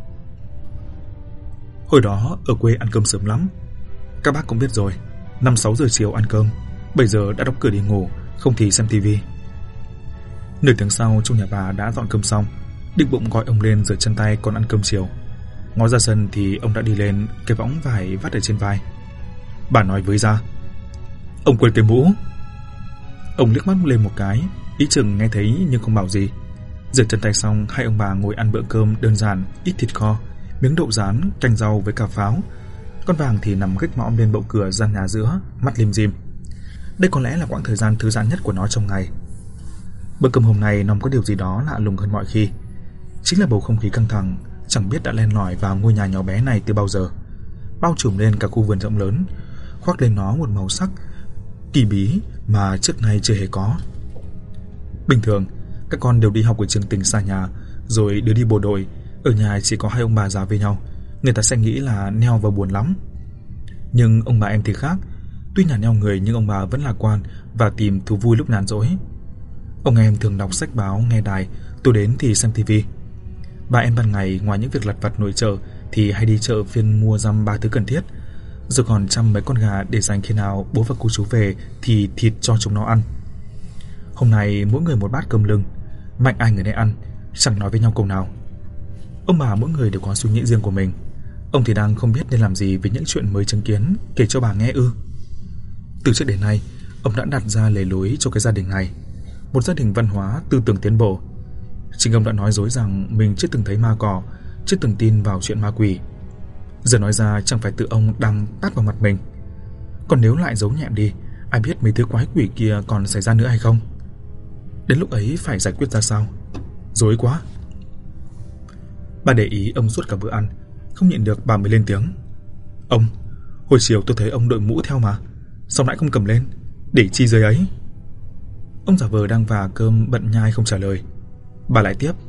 Hồi đó ở quê ăn cơm sớm lắm. Các bác cũng biết rồi, 5-6 giờ chiều ăn cơm, 7 giờ đã đóng cửa đi ngủ, không thì xem tivi. Nửa tiếng sau trong nhà bà đã dọn cơm xong, định bụng gọi ông lên rửa chân tay còn ăn cơm chiều. Ngó ra sân thì ông đã đi lên cái võng vải vắt ở trên vai. Bà nói với ra: "Ông quên cái mũ." Ông liếc mắt lên một cái, ý chừng nghe thấy nhưng không bảo gì. Rửa chân tay xong, hai ông bà ngồi ăn bữa cơm đơn giản, ít thịt kho, miếng đậu rán, canh rau với cà pháo. Con vàng thì nằm gách mõm bên bậu cửa gian nhà giữa, mắt lim dim. Đây có lẽ là quãng thời gian thư giãn nhất của nó trong ngày. Bữa cơm hôm nay nó có điều gì đó lạ lùng hơn mọi khi. Chính là bầu không khí căng thẳng, chẳng biết đã len lỏi vào ngôi nhà nhỏ bé này từ bao giờ, bao trùm lên cả khu vườn rộng lớn, khoác lên nó một màu sắc kỳ bí mà trước nay chưa hề có. Bình thường, các con đều đi học ở trường tỉnh xa nhà, rồi đứa đi bộ đội, ở nhà chỉ có hai ông bà già với nhau, người ta sẽ nghĩ là neo và buồn lắm. Nhưng ông bà em thì khác, tuy nhà neo người nhưng ông bà vẫn lạc quan và tìm thú vui lúc nhàn rỗi. Ông em thường đọc sách báo, nghe đài, tối đến thì xem tivi. Bà em ban ngày ngoài những việc lặt vặt nội trợ thì hay đi chợ phiên mua dăm 3 thứ cần thiết, rồi còn chăm mấy con gà để dành khi nào bố và cô chú về thì thịt cho chúng nó ăn. Hôm nay mỗi người một bát cơm lưng, mạnh ai người nấy ăn, chẳng nói với nhau câu nào. Ông bà mỗi người đều có suy nghĩ riêng của mình. Ông thì đang không biết nên làm gì với những chuyện mới chứng kiến, kể cho bà nghe ư? Từ trước đến nay, ông đã đặt ra lề lối cho cái gia đình này, một gia đình văn hóa, tư tưởng tiến bộ. Chính ông đã nói dối rằng mình chưa từng thấy ma cỏ, chưa từng tin vào chuyện ma quỷ. Giờ nói ra chẳng phải tự ông đang tát vào mặt mình. Còn nếu lại giấu nhẹm đi, ai biết mấy thứ quái quỷ kia còn xảy ra nữa hay không? Đến lúc ấy phải giải quyết ra sao? Dối quá. Bà để ý ông suốt cả bữa ăn, không nhịn được bà mới lên tiếng: "Ông, hồi chiều tôi thấy ông đội mũ theo mà, sao nãy không cầm lên, để chi dưới ấy?" Ông giả vờ đang vả cơm bận nhai không trả lời. Bà lại tiếp: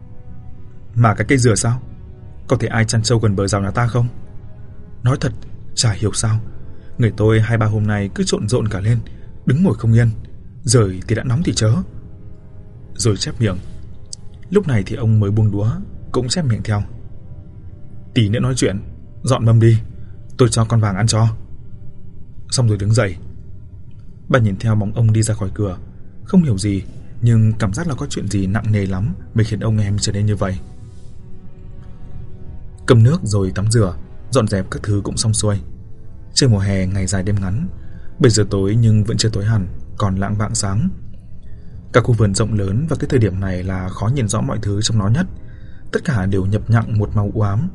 "Mà cái cây dừa sao? Có thể ai chăn trâu gần bờ rào nhà ta không? Nói thật, chả hiểu sao người tôi 2-3 hôm nay cứ trộn rộn cả lên, đứng ngồi không yên, rời thì đã nóng thì chớ." Rồi chép miệng. Lúc này thì ông mới buông đũa, cũng chép miệng theo. Tí nữa nói chuyện, dọn mâm đi, tôi cho con Vàng ăn cho. Xong rồi đứng dậy. Bà nhìn theo bóng ông đi ra khỏi cửa, không hiểu gì, nhưng cảm giác là có chuyện gì nặng nề lắm mới khiến ông em trở nên như vậy. Cầm nước rồi tắm rửa, dọn dẹp các thứ cũng xong xuôi. Trời mùa hè ngày dài đêm ngắn, 7 giờ tối nhưng vẫn chưa tối hẳn, còn lạng vạng sáng. Cả khu vườn rộng lớn vào cái thời điểm này là khó nhìn rõ mọi thứ trong nó nhất. Tất cả đều nhập nhặng một màu u ám.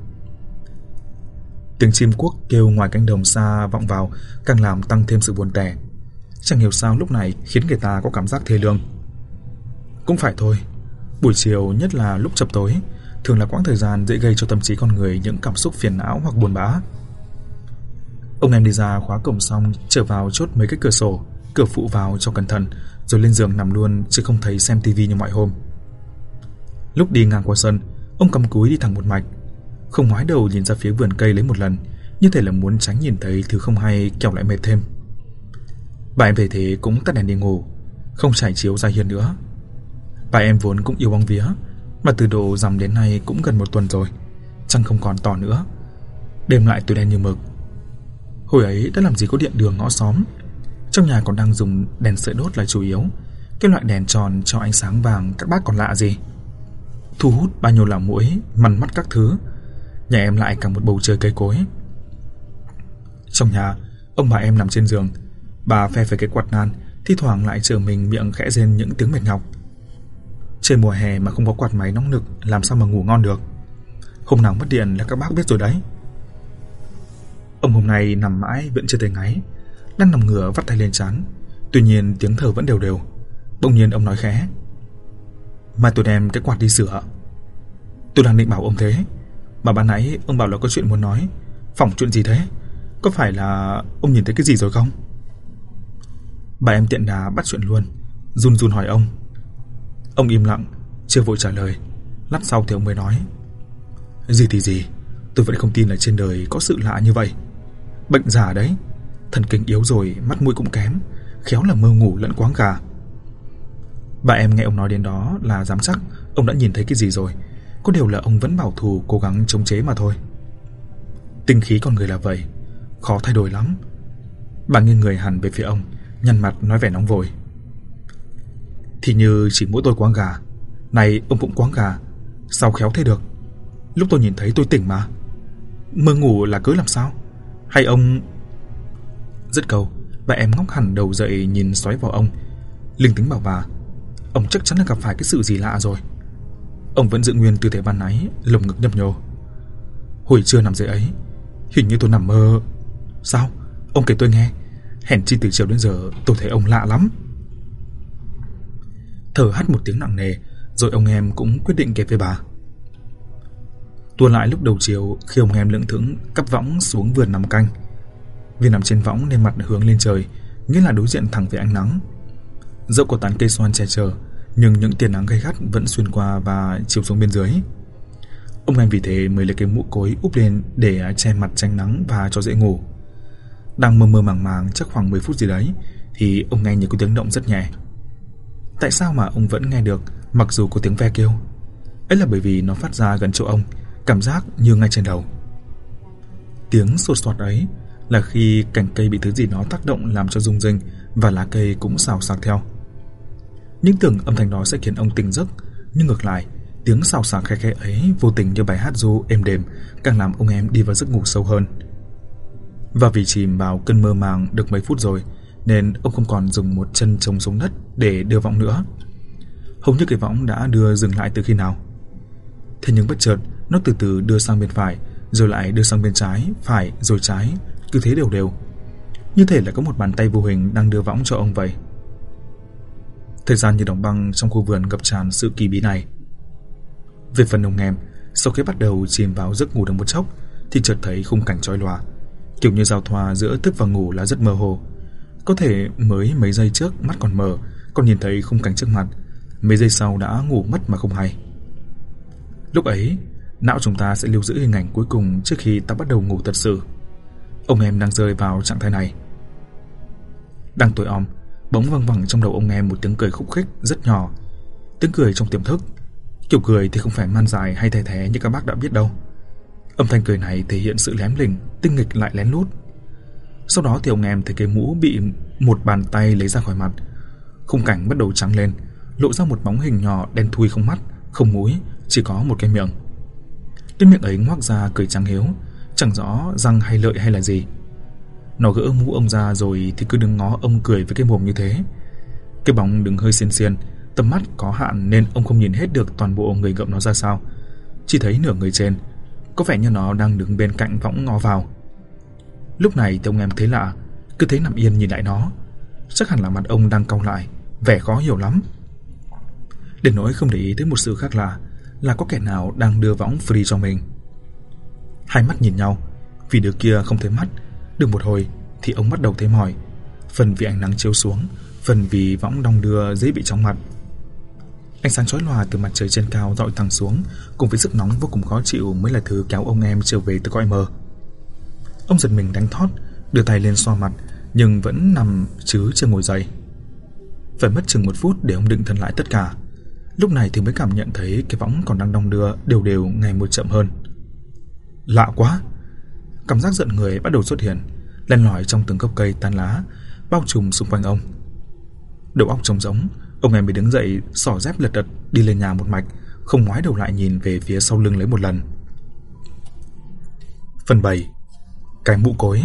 Tiếng chim cuốc kêu ngoài cánh đồng xa vọng vào càng làm tăng thêm sự buồn tẻ. Chẳng hiểu sao lúc này khiến người ta có cảm giác thê lương. Cũng phải thôi, buổi chiều nhất là lúc chập tối thường là quãng thời gian dễ gây cho tâm trí con người những cảm xúc phiền não hoặc buồn bã. Ông em đi ra khóa cổng xong, trở vào chốt mấy cái cửa sổ, cửa phụ vào cho cẩn thận, rồi lên giường nằm luôn, chứ không thấy xem tivi như mọi hôm. Lúc đi ngang qua sân, ông cắm cúi đi thẳng một mạch, không ngoái đầu nhìn ra phía vườn cây lấy một lần, như thể là muốn tránh nhìn thấy thứ không hay kẻo lại mệt thêm. Bà em về thế cũng tắt đèn đi ngủ, không trải chiếu ra hiên nữa. Bà em vốn cũng yêu bóng vía, mà từ độ rằm đến nay cũng gần 1 tuần rồi, trăng không còn tỏ nữa, đêm lại tối đen như mực. Hồi ấy đã làm gì có điện đường ngõ xóm, trong nhà còn đang dùng đèn sợi đốt là chủ yếu, cái loại đèn tròn cho ánh sáng vàng các bác còn lạ gì, thu hút bao nhiêu là muỗi, mằn mắt các thứ. Nhà em lại cả một bầu trời cây cối. Trong nhà, ông bà em nằm trên giường, bà phe phẩy cái quạt nan, thi thoảng lại trở mình miệng khẽ rên những tiếng mệt nhọc. Trời mùa hè mà không có quạt máy nóng nực làm sao mà ngủ ngon được. Hôm nào mất điện là các bác biết rồi đấy. Ông hôm nay nằm mãi vẫn chưa thấy ngáy, đang nằm ngửa vắt tay lên trán. Tuy nhiên tiếng thở vẫn đều đều. Bỗng nhiên ông nói khẽ: "Mai tôi đem cái quạt đi sửa." Tôi đang định bảo ông thế, mà ban nãy ông bảo là có chuyện muốn nói. Phỏng chuyện gì thế? Có phải là ông nhìn thấy cái gì rồi không? Bà em tiện đà bắt chuyện luôn, run run hỏi ông. Ông im lặng, chưa vội trả lời. Lát sau thì ông mới nói: "Gì thì gì, tôi vẫn không tin là trên đời có sự lạ như vậy. Bệnh già đấy, thần kinh yếu rồi, mắt mũi cũng kém, khéo là mơ ngủ lẫn quáng gà." Bà em nghe ông nói đến đó là dám chắc ông đã nhìn thấy cái gì rồi, có điều là ông vẫn bảo thủ cố gắng chống chế mà thôi. Tinh khí con người là vậy, khó thay đổi lắm. Bà nghiêng người hẳn về phía ông, nhăn mặt nói vẻ nóng vội: "Thì như chỉ mỗi tôi quáng gà, này ông cũng quáng gà, sao khéo thế được? Lúc tôi nhìn thấy tôi tỉnh mà. Mơ ngủ là cớ làm sao? Hay ông..." Dứt câu, bà em ngóc hẳn đầu dậy nhìn xoáy vào ông, linh tính bảo bà: "Ông chắc chắn là gặp phải cái sự gì lạ rồi." Ông vẫn giữ nguyên tư thế ban nãy, lồng ngực nhấp nhô: "Hồi trưa nằm dưới ấy, hình như tôi nằm mơ." "Sao? Ông kể tôi nghe. Hèn chi từ chiều đến giờ tôi thấy ông lạ lắm." Thở hắt một tiếng nặng nề, rồi ông em cũng quyết định kể với bà. Tua lại lúc đầu chiều, khi ông em lững thững cắp võng xuống vườn nằm canh. Vì nằm trên võng nên mặt hướng lên trời, nghĩa là đối diện thẳng với ánh nắng. Dẫu có tán cây xoan che chở, nhưng những tia nắng gay gắt vẫn xuyên qua và chiếu xuống bên dưới. Ông em vì thế mới lấy cái mũ cối úp lên để che mặt tránh nắng và cho dễ ngủ. Đang mơ mơ màng màng chắc khoảng 10 phút gì đấy thì ông nghe như có tiếng động rất nhẹ. Tại sao mà ông vẫn nghe được mặc dù có tiếng ve kêu? Ấy là bởi vì nó phát ra gần chỗ ông, cảm giác như ngay trên đầu. Tiếng sột soạt ấy là khi cành cây bị thứ gì đó tác động làm cho rung rinh, và lá cây cũng xào xạc theo. Nhưng tưởng âm thanh đó sẽ khiến ông tỉnh giấc, nhưng ngược lại, tiếng xào xạc khe khẽ ấy vô tình như bài hát ru êm đềm, càng làm ông em đi vào giấc ngủ sâu hơn. Và vì chìm vào cơn mơ màng được mấy phút rồi, nên ông không còn dùng một chân chống xuống đất để đưa võng nữa. Hầu như cái võng đã đưa dừng lại từ khi nào. Thế nhưng bất chợt nó từ từ đưa sang bên phải, rồi lại đưa sang bên trái, phải rồi trái, cứ thế đều đều, như thể là có một bàn tay vô hình đang đưa võng cho ông vậy. Thời gian như đóng băng trong khu vườn ngập tràn sự kỳ bí này. Về phần ông em, sau khi bắt đầu chìm vào giấc ngủ được một chốc thì chợt thấy khung cảnh chói lòa, kiểu như giao thoa giữa thức và ngủ là rất mơ hồ. Có thể mới mấy giây trước mắt còn mờ, còn nhìn thấy khung cảnh trước mặt, mấy giây sau đã ngủ mất mà không hay. Lúc ấy, não chúng ta sẽ lưu giữ hình ảnh cuối cùng trước khi ta bắt đầu ngủ thật sự. Ông em đang rơi vào trạng thái này. Đang tối om, bỗng văng vẳng trong đầu ông em một tiếng cười khúc khích rất nhỏ, tiếng cười trong tiềm thức, Kiểu cười thì không phải man dại hay thè thé như các bác đã biết đâu. Âm thanh cười này thể hiện sự lém lỉnh, tinh nghịch lại lén lút. Sau đó thì ông em thấy cái mũ bị một bàn tay lấy ra khỏi mặt. Khung cảnh bắt đầu trắng lên, lộ ra một bóng hình nhỏ đen thui, không mắt, không mũi, chỉ có một cái miệng. Cái miệng ấy ngoác ra cười trắng hiếu, chẳng rõ răng hay lợi hay là gì. Nó gỡ mũ ông ra rồi thì cứ đứng ngó ông cười với cái mồm như thế. Cái bóng đứng hơi xiên xiên, tầm mắt có hạn nên ông không nhìn hết được toàn bộ người ngợm nó ra sao, chỉ thấy nửa người trên, có vẻ như nó đang đứng bên cạnh võng ngó vào. Lúc này thì ông em thấy lạ, cứ thế nằm yên nhìn lại nó. Chắc hẳn là mặt ông đang cau lại, vẻ khó hiểu lắm. Để nỗi không để ý tới một sự khác lạ là có kẻ nào đang đưa võng free cho mình. Hai mắt nhìn nhau, vì đứa kia không thấy mắt. Được một hồi thì ông bắt đầu thấy mỏi, phần vì ánh nắng chiếu xuống, phần vì võng đong đưa dễ bị chóng mặt. Ánh sáng chói lòa từ mặt trời trên cao dọi thẳng xuống, cùng với sức nóng vô cùng khó chịu mới là thứ kéo ông em trở về từ cõi mơ. Ông giật mình đánh thót, đưa tay lên xoa mặt, nhưng vẫn nằm chứ chưa ngồi dậy. Phải mất chừng 1 phút để ông định thần lại tất cả. Lúc này thì mới cảm nhận thấy cái võng còn đang đong đưa đều đều ngày một chậm hơn. Lạ quá! Cảm giác giận người bắt đầu xuất hiện, len lỏi trong từng gốc cây tán lá, bao trùm xung quanh ông. Đầu óc trống rỗng, ông em mới đứng dậy, xỏ dép lật đật đi lên nhà một mạch, không ngoái đầu lại nhìn về phía sau lưng lấy một lần. Phần 7. Cái mũ cối.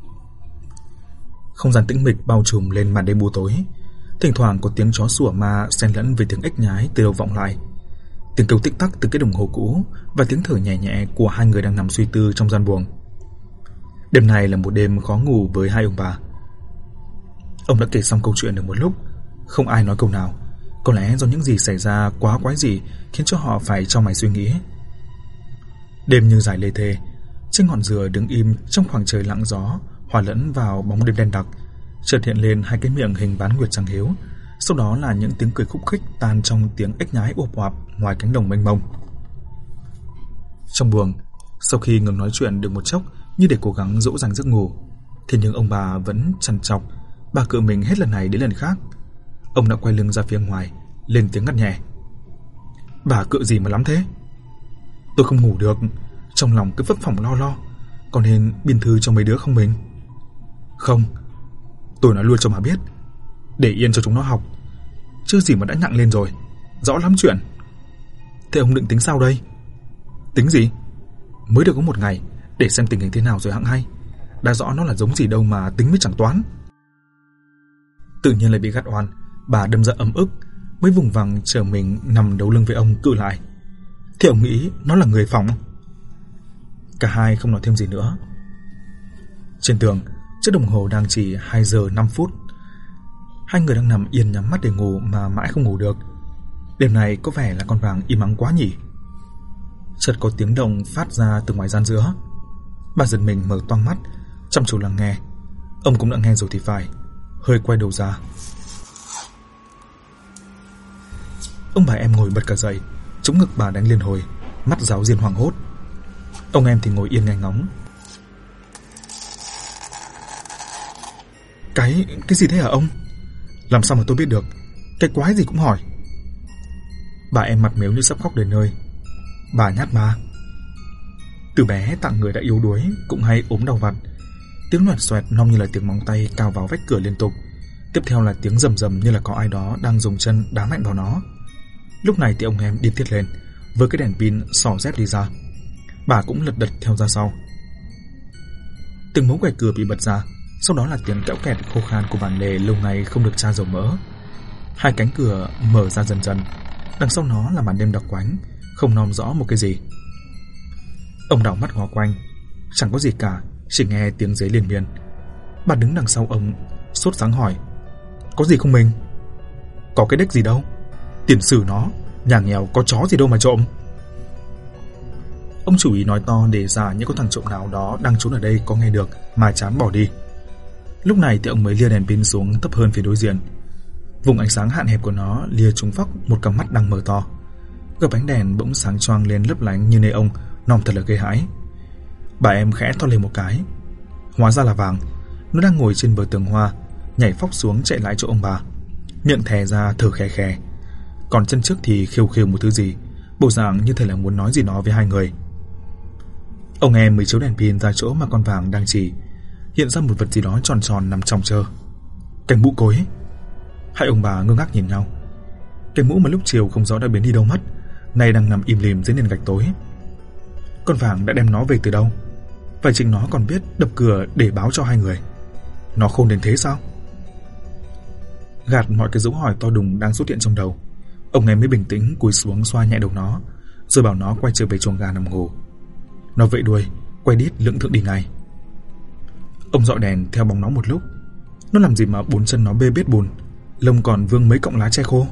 Không gian tĩnh mịch bao trùm lên màn đêm u tối. Thỉnh thoảng có tiếng chó sủa ma xen lẫn với tiếng ếch nhái từ đâu vọng lại, tiếng kêu tích tắc từ cái đồng hồ cũ và tiếng thở nhẹ nhẹ của hai người đang nằm suy tư trong gian buồng. Đêm này là một đêm khó ngủ với hai ông bà. Ông đã kể xong câu chuyện được một lúc, không ai nói câu nào. Có lẽ do những gì xảy ra quá quái dị khiến cho họ phải trao mày suy nghĩ. Đêm như dài lê thê, trên ngọn dừa đứng im trong khoảng trời lặng gió, hòa lẫn vào bóng đêm đen đặc, chợt hiện lên hai cái miệng hình bán nguyệt trắng hiếu. Sau đó là những tiếng cười khúc khích tan trong tiếng ếch nhái ộp oạp ngoài cánh đồng mênh mông. Trong buồng, sau khi ngừng nói chuyện được một chốc như để cố gắng dỗ dành giấc ngủ, thế nhưng ông bà vẫn trằn trọc. Bà cựa mình hết lần này đến lần khác. Ông đã quay lưng ra phía ngoài, lên tiếng ngắt nhẹ. Bà cựa gì mà lắm thế? Tôi không ngủ được, trong lòng cứ phấp phỏng lo, có nên biên thư cho mấy đứa không mình? Không, tôi nói luôn cho mà biết, để yên cho chúng nó học, chứ gì mà đã nặng lên rồi, rõ lắm chuyện. Thế ông định tính sao đây? Tính gì? Mới được có 1 ngày, để xem tình hình thế nào rồi hẵng hay. Đã rõ nó là giống gì đâu mà tính mới chẳng toán. Tự nhiên lại bị gắt oan, bà đâm ra ấm ức, mới vùng vằng chờ mình nằm đấu lưng với ông cự lại. Thế ông nghĩ nó là người phòng? Cả hai không nói thêm gì nữa. Trên tường, chiếc đồng hồ đang chỉ 2 giờ 5 phút. Hai người đang nằm yên nhắm mắt để ngủ mà mãi không ngủ được. Đêm này có vẻ là con vàng im ắng quá nhỉ. Chợt có tiếng động phát ra từ ngoài gian giữa. Bà giật mình mở toang mắt, chăm chú lắng nghe. Ông cũng đã nghe rồi thì phải, hơi quay đầu ra. Ông bà em ngồi bật cả dậy, trúng ngực bà đánh liên hồi, mắt giáo diên hoảng hốt. Ông em thì ngồi yên nghe ngóng. Cái gì thế hả ông? Làm sao mà tôi biết được? Cái quái gì cũng hỏi. Bà em mặt mếu như sắp khóc đến nơi. Bà nhát ma. Từ bé tạng người đã yếu đuối, cũng hay ốm đau vặt. Tiếng loạt xoẹt nom như là tiếng móng tay cào vào vách cửa liên tục. Tiếp theo là tiếng rầm rầm như là có ai đó đang dùng chân đá mạnh vào nó. Lúc này thì ông em điên tiết lên, với cái đèn pin xỏ dép đi ra. Bà cũng lật đật theo ra sau. Từng mấu quẻ cửa bị bật ra, sau đó là tiếng kẽo kẹt khô khan của bản lề lâu ngày không được tra dầu mỡ. Hai cánh cửa mở ra dần dần, đằng sau nó là màn đêm đặc quánh, không nom rõ một cái gì. Ông đảo mắt ngó quanh, chẳng có gì cả, chỉ nghe tiếng giấy liên miên. Bà đứng đằng sau ông, sốt sáng hỏi: Có gì không mình? Có cái đếch gì đâu, tiền sử nó, nhà nghèo có chó gì đâu mà trộm. Ông chủ ý nói to để giả như có thằng trộm nào đó đang trốn ở đây có nghe được mà chán bỏ đi. Lúc này thì ông mới lia đèn pin xuống thấp hơn phía đối diện. Vùng ánh sáng hạn hẹp của nó lia trúng phóc một cặp mắt đang mở to. Gợp ánh đèn bỗng sáng choang lên lấp lánh như neon, nom thật là gây hãi. Bà em khẽ thốt lên một cái. Hóa ra là vàng. Nó đang ngồi trên bờ tường hoa, nhảy phóc xuống chạy lại chỗ ông bà, miệng thè ra thở khè khè, còn chân trước thì khêu khêu một thứ gì, bộ dạng như thể là muốn nói gì đó với hai người. Ông em mới chiếu đèn pin ra chỗ mà con vàng đang chỉ, hiện ra một vật gì đó tròn tròn nằm trong chờ. Cái mũ cối. Hai ông bà ngơ ngác nhìn nhau. Cái mũ mà lúc chiều không rõ đã biến đi đâu mất, nay đang nằm im lìm dưới nền gạch tối. Con vàng đã đem nó về từ đâu? Phải chừng nó còn biết đập cửa để báo cho hai người. Nó khôn đến thế sao? Gạt mọi cái dấu hỏi to đùng đang xuất hiện trong đầu, ông em mới bình tĩnh cúi xuống xoa nhẹ đầu nó, rồi bảo nó quay trở về chuồng gà nằm ngủ. Nó vẫy đuôi, quay đít lững thững đi ngay. Ông dọi đèn theo bóng nó một lúc. Nó làm gì mà bốn chân nó bê bết bùn, lông còn vương mấy cọng lá tre khô.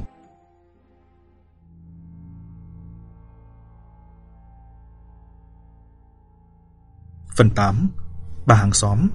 Phần 8. Bà hàng xóm.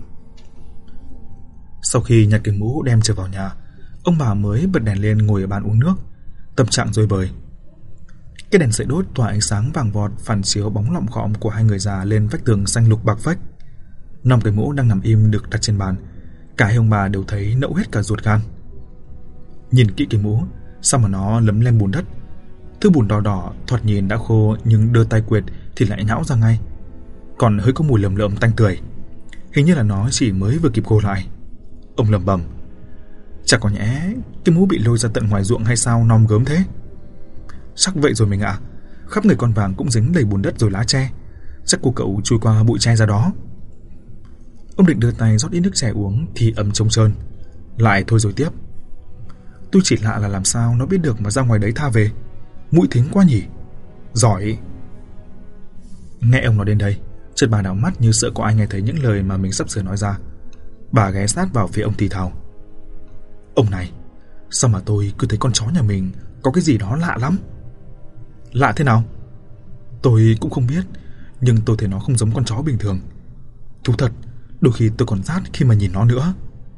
Sau khi nhặt cái mũ đem trở vào nhà, ông bà mới bật đèn lên ngồi ở bàn uống nước, tâm trạng rối bời. Cái đèn sưởi đốt tỏa ánh sáng vàng vọt phản chiếu bóng lọng khọm của hai người già lên vách tường xanh lục bạc phách. 5 cái mũ đang nằm im được đặt trên bàn, cả hai ông bà đều thấy nẫu hết cả ruột gan. Nhìn kỹ cái mũ, sao mà nó lấm lem bùn đất. Thứ bùn đỏ đỏ thoạt nhìn đã khô, nhưng đưa tay quệt thì lại nhão ra ngay, còn hơi có mùi lầm lợm tanh tưởi. Hình như là nó chỉ mới vừa kịp khô lại. Ông lẩm bẩm, chả có nhẽ cái mũ bị lôi ra tận ngoài ruộng hay sao nom gớm thế? Chắc vậy rồi mình ạ. Khắp người con vàng cũng dính đầy bùn đất rồi lá tre. Chắc cô cậu chui qua bụi tre ra đó. Ông định đưa tay rót ít nước chè uống thì ấm trống trơn. Lại thôi rồi tiếp. Tôi chỉ lạ là làm sao nó biết được mà ra ngoài đấy tha về. Mũi thính quá nhỉ. Giỏi. Nghe ông nói đến đây, chợt bà đảo mắt như sợ có ai nghe thấy những lời mà mình sắp sửa nói ra. Bà ghé sát vào phía ông thì thào, ông này, sao mà tôi cứ thấy con chó nhà mình có cái gì đó lạ lắm. Lạ thế nào? Tôi cũng không biết, nhưng tôi thấy nó không giống con chó bình thường. Thú thật, đôi khi tôi còn rát khi mà nhìn nó nữa.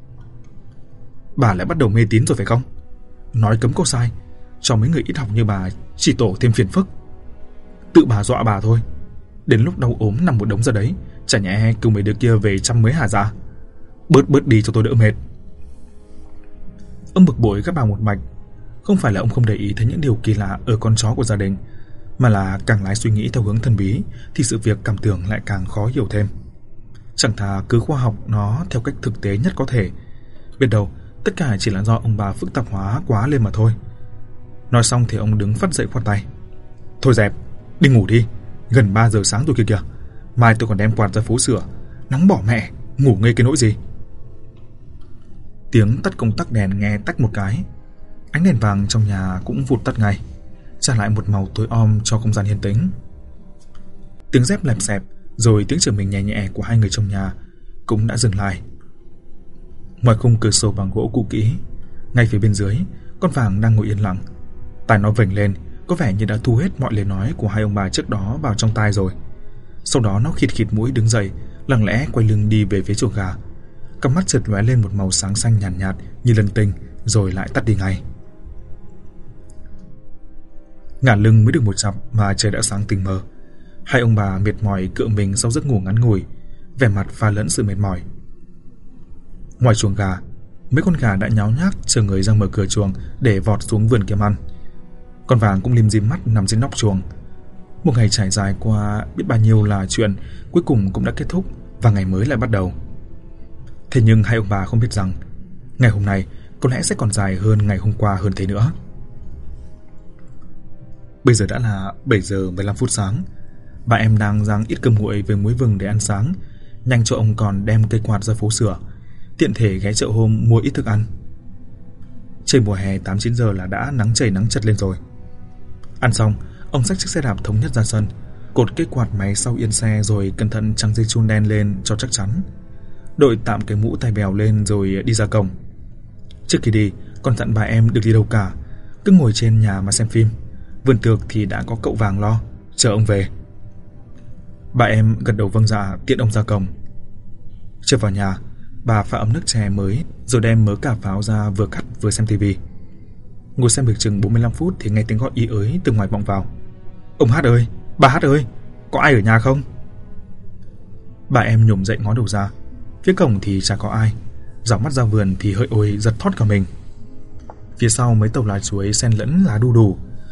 Bà lại bắt đầu mê tín rồi phải không? Nói cấm có sai, cho mấy người ít học như bà chỉ tổ thêm phiền phức. Tự bà dọa bà thôi. Đến lúc đau ốm nằm một đống ra đấy, chả nhẽ kêu mấy đứa kia về chăm mới hả ra. Bớt đi cho tôi đỡ mệt. Ông bực bội gắt bà một mạch. Không phải là ông không để ý thấy những điều kỳ lạ ở con chó của gia đình, mà là càng lái suy nghĩ theo hướng thần bí thì sự việc cảm tưởng lại càng khó hiểu thêm. Chẳng thà cứ khoa học nó theo cách thực tế nhất có thể. Biết đâu tất cả chỉ là do ông bà phức tạp hóa quá lên mà thôi. Nói xong thì ông đứng phắt dậy khoát tay. Thôi dẹp, đi ngủ đi. Gần 3 giờ sáng rồi kìa. Mai tôi còn đem quạt ra phố sửa. Nắng bỏ mẹ, ngủ ngây cái nỗi gì. Tiếng tắt công tắc đèn nghe tách một cái. Ánh đèn vàng trong nhà cũng vụt tắt ngay, trả lại một màu tối om cho không gian yên tĩnh. Tiếng dép lẹp xẹp rồi tiếng chở mình nhẹ nhẹ của hai người trong nhà cũng đã dừng lại. Ngoài khung cửa sổ bằng gỗ cũ kỹ, ngay phía bên dưới, con vàng đang ngồi yên lặng. Tai nó vểnh lên, có vẻ như đã thu hết mọi lời nói của hai ông bà trước đó vào trong tai rồi. Sau đó nó khịt khịt mũi đứng dậy, lặng lẽ quay lưng đi về phía chuồng gà. Cặp mắt chợt lóe lên một màu sáng xanh nhàn nhạt, như lân tinh, rồi lại tắt đi ngay. Ngả lưng mới được một chặp mà trời đã sáng tình mờ. Hai ông bà mệt mỏi cựa mình sau giấc ngủ ngắn ngủi, vẻ mặt pha lẫn sự mệt mỏi. Ngoài chuồng gà, mấy con gà đã nháo nhác chờ người ra mở cửa chuồng để vọt xuống vườn kiếm ăn. Con vàng cũng lim dim mắt nằm trên nóc chuồng. Một ngày trải dài qua biết bao nhiêu là chuyện, cuối cùng cũng đã kết thúc và ngày mới lại bắt đầu. Thế nhưng hai ông bà không biết rằng ngày hôm nay có lẽ sẽ còn dài hơn ngày hôm qua hơn thế nữa. Bây giờ đã là 7 giờ 15 phút sáng. Bà em đang rang ít cơm nguội với muối vừng để ăn sáng, nhanh cho ông còn đem cây quạt ra phố sửa, tiện thể ghé chợ hôm mua ít thức ăn. Trời mùa hè 8-9 giờ là đã nắng chảy nắng chật lên rồi. Ăn xong, ông xách chiếc xe đạp thống nhất ra sân, cột cây quạt máy sau yên xe rồi cẩn thận trăng dây chun đen lên cho chắc chắn. Đội tạm cái mũ tai bèo lên rồi đi ra cổng. Trước khi đi, còn dặn bà em được đi đâu cả, cứ ngồi trên nhà mà xem phim. Vườn tược thì đã có cậu Vàng lo, chờ ông về. Bà em gật đầu vâng dạ tiện ông ra cổng. Trở vào nhà, bà pha ấm nước chè mới rồi đem mớ cà pháo ra vừa cắt vừa xem tivi. Ngồi xem được chừng 45 phút thì nghe tiếng gọi ý ới từ ngoài vọng vào. Ông Hát ơi, bà Hát ơi, có ai ở nhà không? Bà em nhổm dậy ngó đầu ra. Phía cổng thì chả có ai, dõng mắt ra vườn thì hơi ôi giật thót cả mình. Phía sau mấy tàu lá chuối xen lẫn lá đu đủ,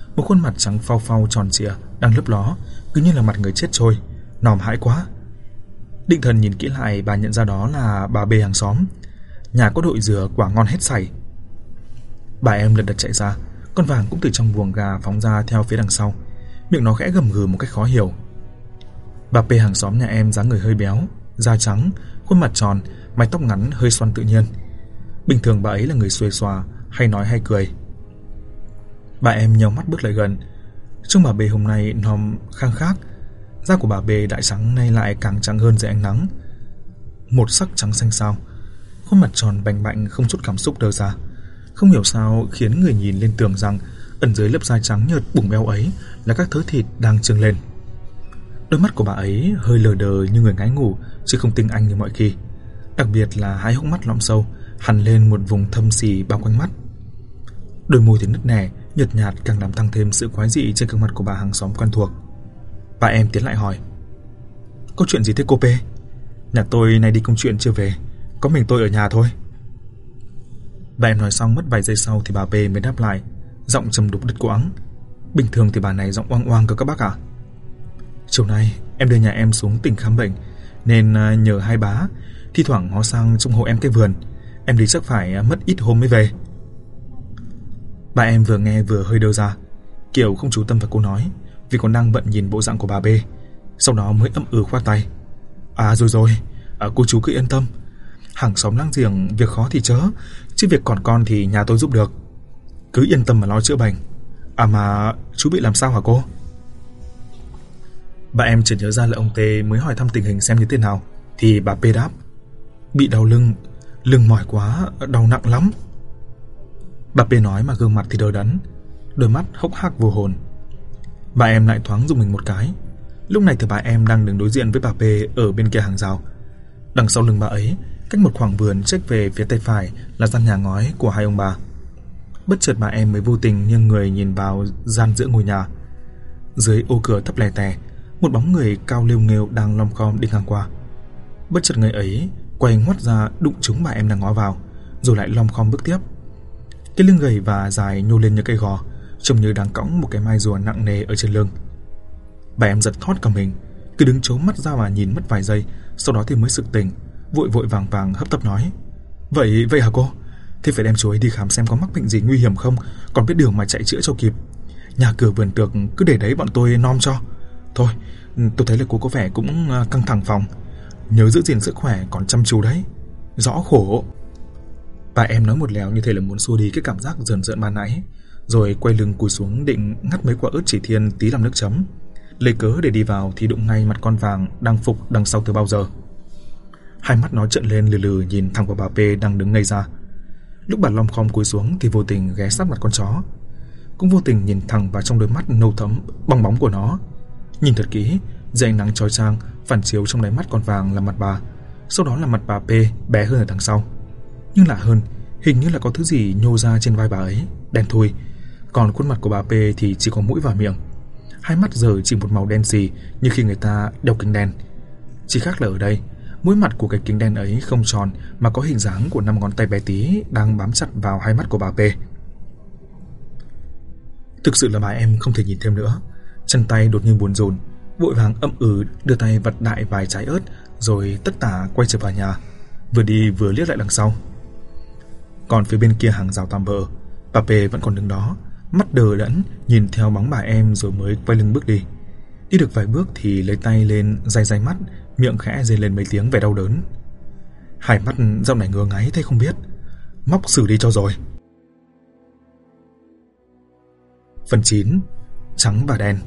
một khuôn mặt trắng phau phau tròn trịa đang lấp ló, cứ như là mặt người chết trôi, nòm hãi quá. Định thần nhìn kỹ lại, bà nhận ra đó là bà B hàng xóm. Nhà có đội dừa quả ngon hết sảy. Bà em lật đật chạy ra, con vàng cũng từ trong buồng gà phóng ra theo phía đằng sau, miệng nó khẽ gầm gừ một cách khó hiểu. Bà P hàng xóm nhà em dáng người hơi béo, da trắng, khuôn mặt tròn, mái tóc ngắn hơi xoăn tự nhiên. Bình thường bà ấy là người xuề xòa, hay nói hay cười. Bà em nheo mắt bước lại gần. Trông bà B hôm nay nòm khang khác. Da của bà B đã trắng nay lại càng trắng hơn dưới ánh nắng, một sắc trắng xanh xao. Khuôn mặt tròn bành bạnh không chút cảm xúc đờ ra, không hiểu sao khiến người nhìn lên tưởng rằng ẩn dưới lớp da trắng nhợt bùng béo ấy là các thớ thịt đang trưng lên. Đôi mắt của bà ấy hơi lờ đờ như người ngái ngủ, chứ không tinh anh như mọi khi. Đặc biệt là hai hốc mắt lõm sâu, hằn lên một vùng thâm xì bao quanh mắt. Đôi môi thì nứt nẻ, nhợt nhạt càng làm tăng thêm sự quái dị trên gương mặt của bà hàng xóm quen thuộc. Bà em tiến lại hỏi: "Có chuyện gì thế cô P? Nhà tôi nay đi công chuyện chưa về, có mình tôi ở nhà thôi." Bà em nói xong mất vài giây sau thì bà P mới đáp lại, giọng trầm đục đứt quãng. Bình thường thì bà này giọng oang oang cơ các bác ạ. "Chiều nay em đưa nhà em xuống tỉnh khám bệnh, nên nhờ hai bá thi thoảng ngó sang trông hộ em cái vườn. Em đi chắc phải mất ít hôm mới về." Bà em vừa nghe vừa hơi đơ ra, kiểu không chú tâm vào cô nói, vì còn đang bận nhìn bộ dạng của bà B. Sau đó mới ậm ừ khoát tay: "À rồi, cô chú cứ yên tâm. Hàng xóm láng giềng việc khó thì chớ, chứ việc còn con thì nhà tôi giúp được. Cứ yên tâm mà lo chữa bệnh. À mà chú bị làm sao hả cô?" Bà em chợt nhớ ra là ông T mới hỏi thăm tình hình xem như thế nào, thì bà P đáp: "Bị đau lưng mỏi quá, đau nặng lắm." Bà P nói mà gương mặt thì đờ đẫn, đôi mắt hốc hác vô hồn. Bà em lại thoáng rùng mình một cái. Lúc này thì bà em đang đứng đối diện với bà P ở bên kia hàng rào. Đằng sau lưng bà ấy, cách một khoảng vườn chếch về phía tay phải là gian nhà ngói của hai ông bà. Bất chợt bà em mới vô tình nghiêng người nhìn vào gian giữa ngôi nhà. Dưới ô cửa thấp lè tè, một bóng người cao lêu nghêu đang lom khom đi ngang qua. Bất chợt người ấy quay ngoắt ra đụng trúng bà em đang ngó vào, rồi lại lom khom bước tiếp. Cái lưng gầy và dài nhô lên như cây gò, trông như đang cõng một cái mai rùa nặng nề ở trên lưng. Bà em giật thót cả mình, cứ đứng trố mắt ra mà nhìn mất vài giây, sau đó thì mới sực tỉnh, vội vàng hấp tấp nói: Vậy hả cô? Thế phải đem chú ấy đi khám xem có mắc bệnh gì nguy hiểm không, còn biết đường mà chạy chữa cho kịp. Nhà cửa vườn tược cứ để đấy bọn tôi nom cho. Thôi, tôi thấy là cô có vẻ cũng căng thẳng phòng. Nhớ giữ gìn sức khỏe còn chăm chú đấy. Rõ khổ." Bà em nói một lèo như thể là muốn xua đi cái cảm giác rờn rợn ban nãy, rồi quay lưng cúi xuống định ngắt mấy quả ớt chỉ thiên tí làm nước chấm. Lấy cớ để đi vào thì đụng ngay mặt con vàng đang phục đằng sau từ bao giờ. Hai mắt nó trợn lên lừ lừ nhìn thẳng vào bà P đang đứng ngây ra. Lúc bà lom khom cúi xuống thì vô tình ghé sát mặt con chó, cũng vô tình nhìn thẳng vào trong đôi mắt nâu thẫm bong bóng của nó. Nhìn thật kỹ, dưới ánh nắng chói chang phản chiếu trong đáy mắt con vàng là mặt bà, sau đó là mặt bà P bé hơn ở đằng sau. Nhưng lạ hơn, hình như là có thứ gì nhô ra trên vai bà ấy, đen thui. Còn khuôn mặt của bà P thì chỉ có mũi và miệng. Hai mắt giờ chỉ một màu đen xì như khi người ta đeo kính đen. Chỉ khác là ở đây, mũi mặt của cái kính đen ấy không tròn mà có hình dáng của 5 ngón tay bé tí đang bám chặt vào hai mắt của bà P. Thực sự là bà em không thể nhìn thêm nữa, chân tay đột nhiên buồn rùn, vội vàng ậm ừ đưa tay vặt đại vài trái ớt, rồi tất tả quay trở vào nhà, vừa đi vừa liếc lại đằng sau. Còn phía bên kia hàng rào tạm bợ, bà P vẫn còn đứng đó, mắt đờ đẫn nhìn theo bóng bà em rồi mới quay lưng bước đi. Đi được vài bước thì lấy tay lên day mắt, miệng khẽ rên lên mấy tiếng vẻ đau đớn. Hai mắt dạo này ngứa ngáy thế không biết, móc xử đi cho rồi. Phần 9. Trắng và đen.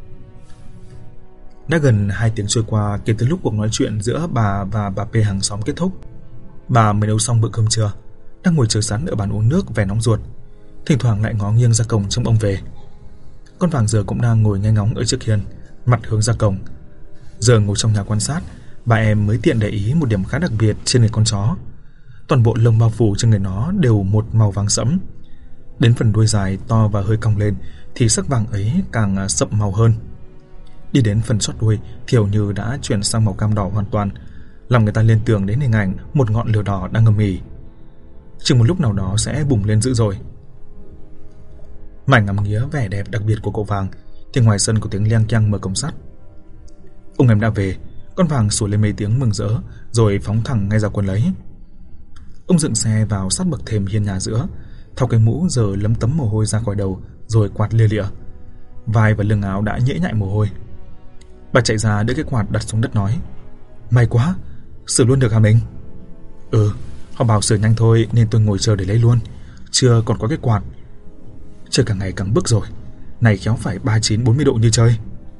Đã gần 2 tiếng trôi qua kể từ lúc cuộc nói chuyện giữa bà và bà P hàng xóm kết thúc. Bà mới nấu xong bữa cơm trưa, đang ngồi chờ sẵn ở bàn uống nước vẻ nóng ruột, thỉnh thoảng lại ngó nghiêng ra cổng trông ông về. Con vàng giờ cũng đang ngồi nghe ngóng ở trước hiên, mặt hướng ra cổng. Giờ ngồi trong nhà quan sát, bà em mới tiện để ý một điểm khá đặc biệt trên người con chó. Toàn bộ lông bao phủ trên người nó đều một màu vàng sẫm. Đến phần đuôi dài to và hơi cong lên thì sắc vàng ấy càng sậm màu hơn. Đi đến phần chót đuôi thì hầu như đã chuyển sang màu cam đỏ hoàn toàn, làm người ta liên tưởng đến hình ảnh một ngọn lửa đỏ đang ngầm nghỉ. Chừng một lúc nào đó sẽ bùng lên dữ dội. Mải ngắm nghía vẻ đẹp đặc biệt của cậu Vàng thì ngoài sân có tiếng leng keng mở cổng sắt. Ông em đã về. Con Vàng sủa lên mấy tiếng mừng rỡ rồi phóng thẳng ngay ra quần lấy. Ông dựng xe vào sát bậc thềm hiên nhà giữa, tháo cái mũ giờ lấm tấm mồ hôi ra khỏi đầu rồi quạt lia lịa. Vai và lưng áo đã nhễ nhại mồ hôi. Bà chạy ra đỡ cái quạt đặt xuống đất nói: "May quá, sửa luôn được hả mình?" "Ừ, họ bảo sửa nhanh thôi nên tôi ngồi chờ để lấy luôn. Chưa còn có cái quạt. Trời càng ngày càng bức rồi. Này khéo phải 39-40 độ như chơi."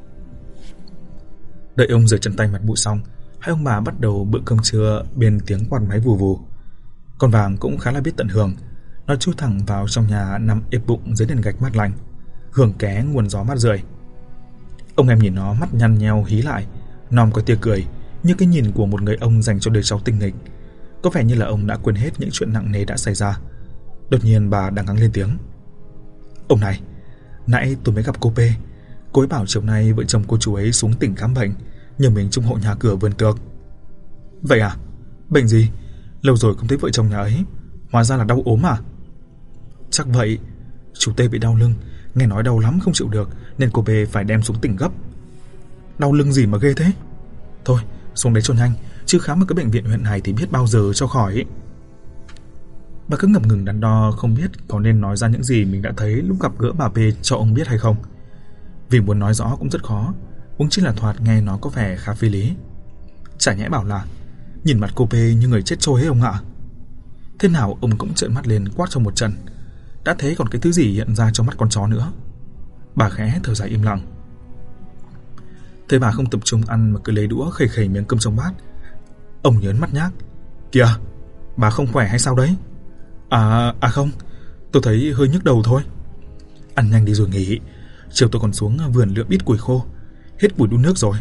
Đợi ông rửa chân tay mặt mũi xong, hai ông bà bắt đầu bữa cơm trưa bên tiếng quạt máy vù vù. Con Vàng cũng khá là biết tận hưởng. Nó chui thẳng vào trong nhà nằm ép bụng dưới nền gạch mát lạnh, hưởng ké nguồn gió mát rượi. Ông em nhìn nó mắt nhăn nheo hí lại, nom có tia cười, như cái nhìn của một người ông dành cho đời cháu tinh nghịch. Có vẻ như là ông đã quên hết những chuyện nặng nề đã xảy ra. Đột nhiên bà đằng ngắn lên tiếng: "Ông này, nãy tôi mới gặp cô P. Cô ấy bảo chiều nay vợ chồng cô chú ấy xuống tỉnh khám bệnh, nhờ mình trông hộ nhà cửa vườn tược." "Vậy à? Bệnh gì? Lâu rồi không thấy vợ chồng nhà ấy. Hóa ra là đau ốm à?" "Chắc vậy. Chú T bị đau lưng, nghe nói đau lắm không chịu được nên cô B phải đem xuống tỉnh gấp." "Đau lưng gì mà ghê thế?" "Thôi, xuống đấy cho nhanh, chứ khám ở cái bệnh viện huyện này thì biết bao giờ cho khỏi." Bà cứ ngập ngừng đắn đo không biết có nên nói ra những gì mình đã thấy lúc gặp gỡ bà P cho ông biết hay không. Vì muốn nói rõ cũng rất khó, huống chi là thoạt nghe nó có vẻ khá phi lý. Chả nhẽ bảo là nhìn mặt cô P như người chết trôi ấy ông ạ. Thế nào ông cũng trợn mắt lên quát trong một trận. Đã thế còn cái thứ gì hiện ra trong mắt con chó nữa. Bà khẽ thở dài im lặng. Thấy bà không tập trung ăn mà cứ lấy đũa khẩy khẩy miếng cơm trong bát, ông nhớn mắt nhác: "Kìa, bà không khỏe hay sao đấy?" À không, tôi thấy hơi nhức đầu thôi." "Ăn nhanh đi rồi nghỉ. Chiều tôi còn xuống vườn lượm ít củi khô, hết củi đun nước rồi."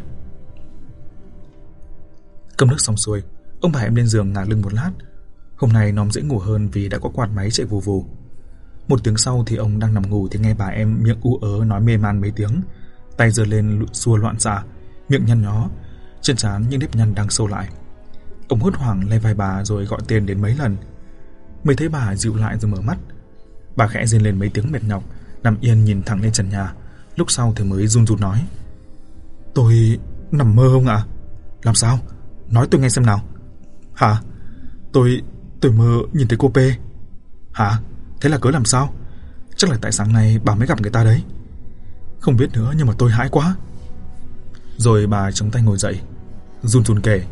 Cơm nước xong xuôi, ông bà em lên giường ngả lưng một lát. Hôm nay Nom dễ ngủ hơn vì đã có quạt máy chạy vù vù. Một tiếng sau thì ông đang nằm ngủ thì nghe bà em miệng ú ớ nói mê man mấy tiếng, tay giơ lên xua loạn xạ, miệng nhăn nhó, trên trán những nếp nhăn đang sâu lại. Ông hốt hoảng lay vai bà rồi gọi tên đến mấy lần. Mới thấy bà dịu lại rồi mở mắt. Bà khẽ rên lên mấy tiếng mệt nhọc, nằm yên nhìn thẳng lên trần nhà. Lúc sau thì mới run run nói: "Tôi nằm mơ không ạ?" "Làm sao? Nói tôi nghe xem nào." "Hả? Tôi mơ nhìn thấy cô P." "Hả? Thế là cớ làm sao? Chắc là tại sáng nay bà mới gặp người ta đấy." "Không biết nữa nhưng mà tôi hãi quá." Rồi bà chống tay ngồi dậy, run run kể.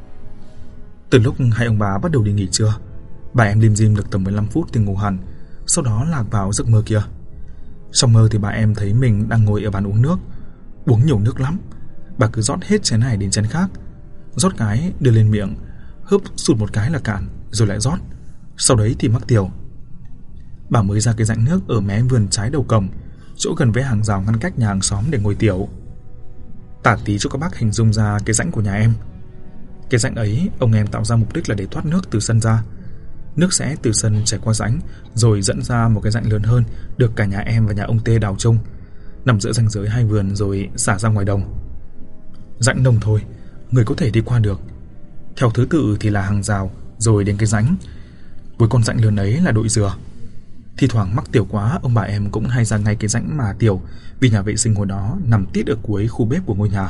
Từ lúc hai ông bà bắt đầu đi nghỉ trưa, bà em lim dim được tầm 15 phút thì ngủ hẳn, sau đó lạc vào giấc mơ kia. Trong mơ thì bà em thấy mình đang ngồi ở bàn uống nước, uống nhiều nước lắm. Bà cứ rót hết chén này đến chén khác, rót cái đưa lên miệng, hớp sụt một cái là cạn, rồi lại rót. Sau đấy thì mắc tiểu. Bà mới ra cái rãnh nước ở mé vườn trái đầu cổng, chỗ gần với hàng rào ngăn cách nhà hàng xóm để ngồi tiểu. Tả tí cho các bác hình dung ra cái rãnh của nhà em. Cái rãnh ấy ông em tạo ra mục đích là để thoát nước từ sân ra. Nước sẽ từ sân chảy qua rãnh rồi dẫn ra một cái rãnh lớn hơn, được cả nhà em và nhà ông T đào chung, nằm giữa ranh giới hai vườn rồi xả ra ngoài đồng. Rãnh nông thôi, người có thể đi qua được. Theo thứ tự thì là hàng rào, rồi đến cái rãnh. Cuối con rãnh lớn ấy là đội dừa. Thì thoảng mắc tiểu quá, ông bà em cũng hay ra ngay cái rãnh mà tiểu, vì nhà vệ sinh hồi đó nằm tít ở cuối khu bếp của ngôi nhà.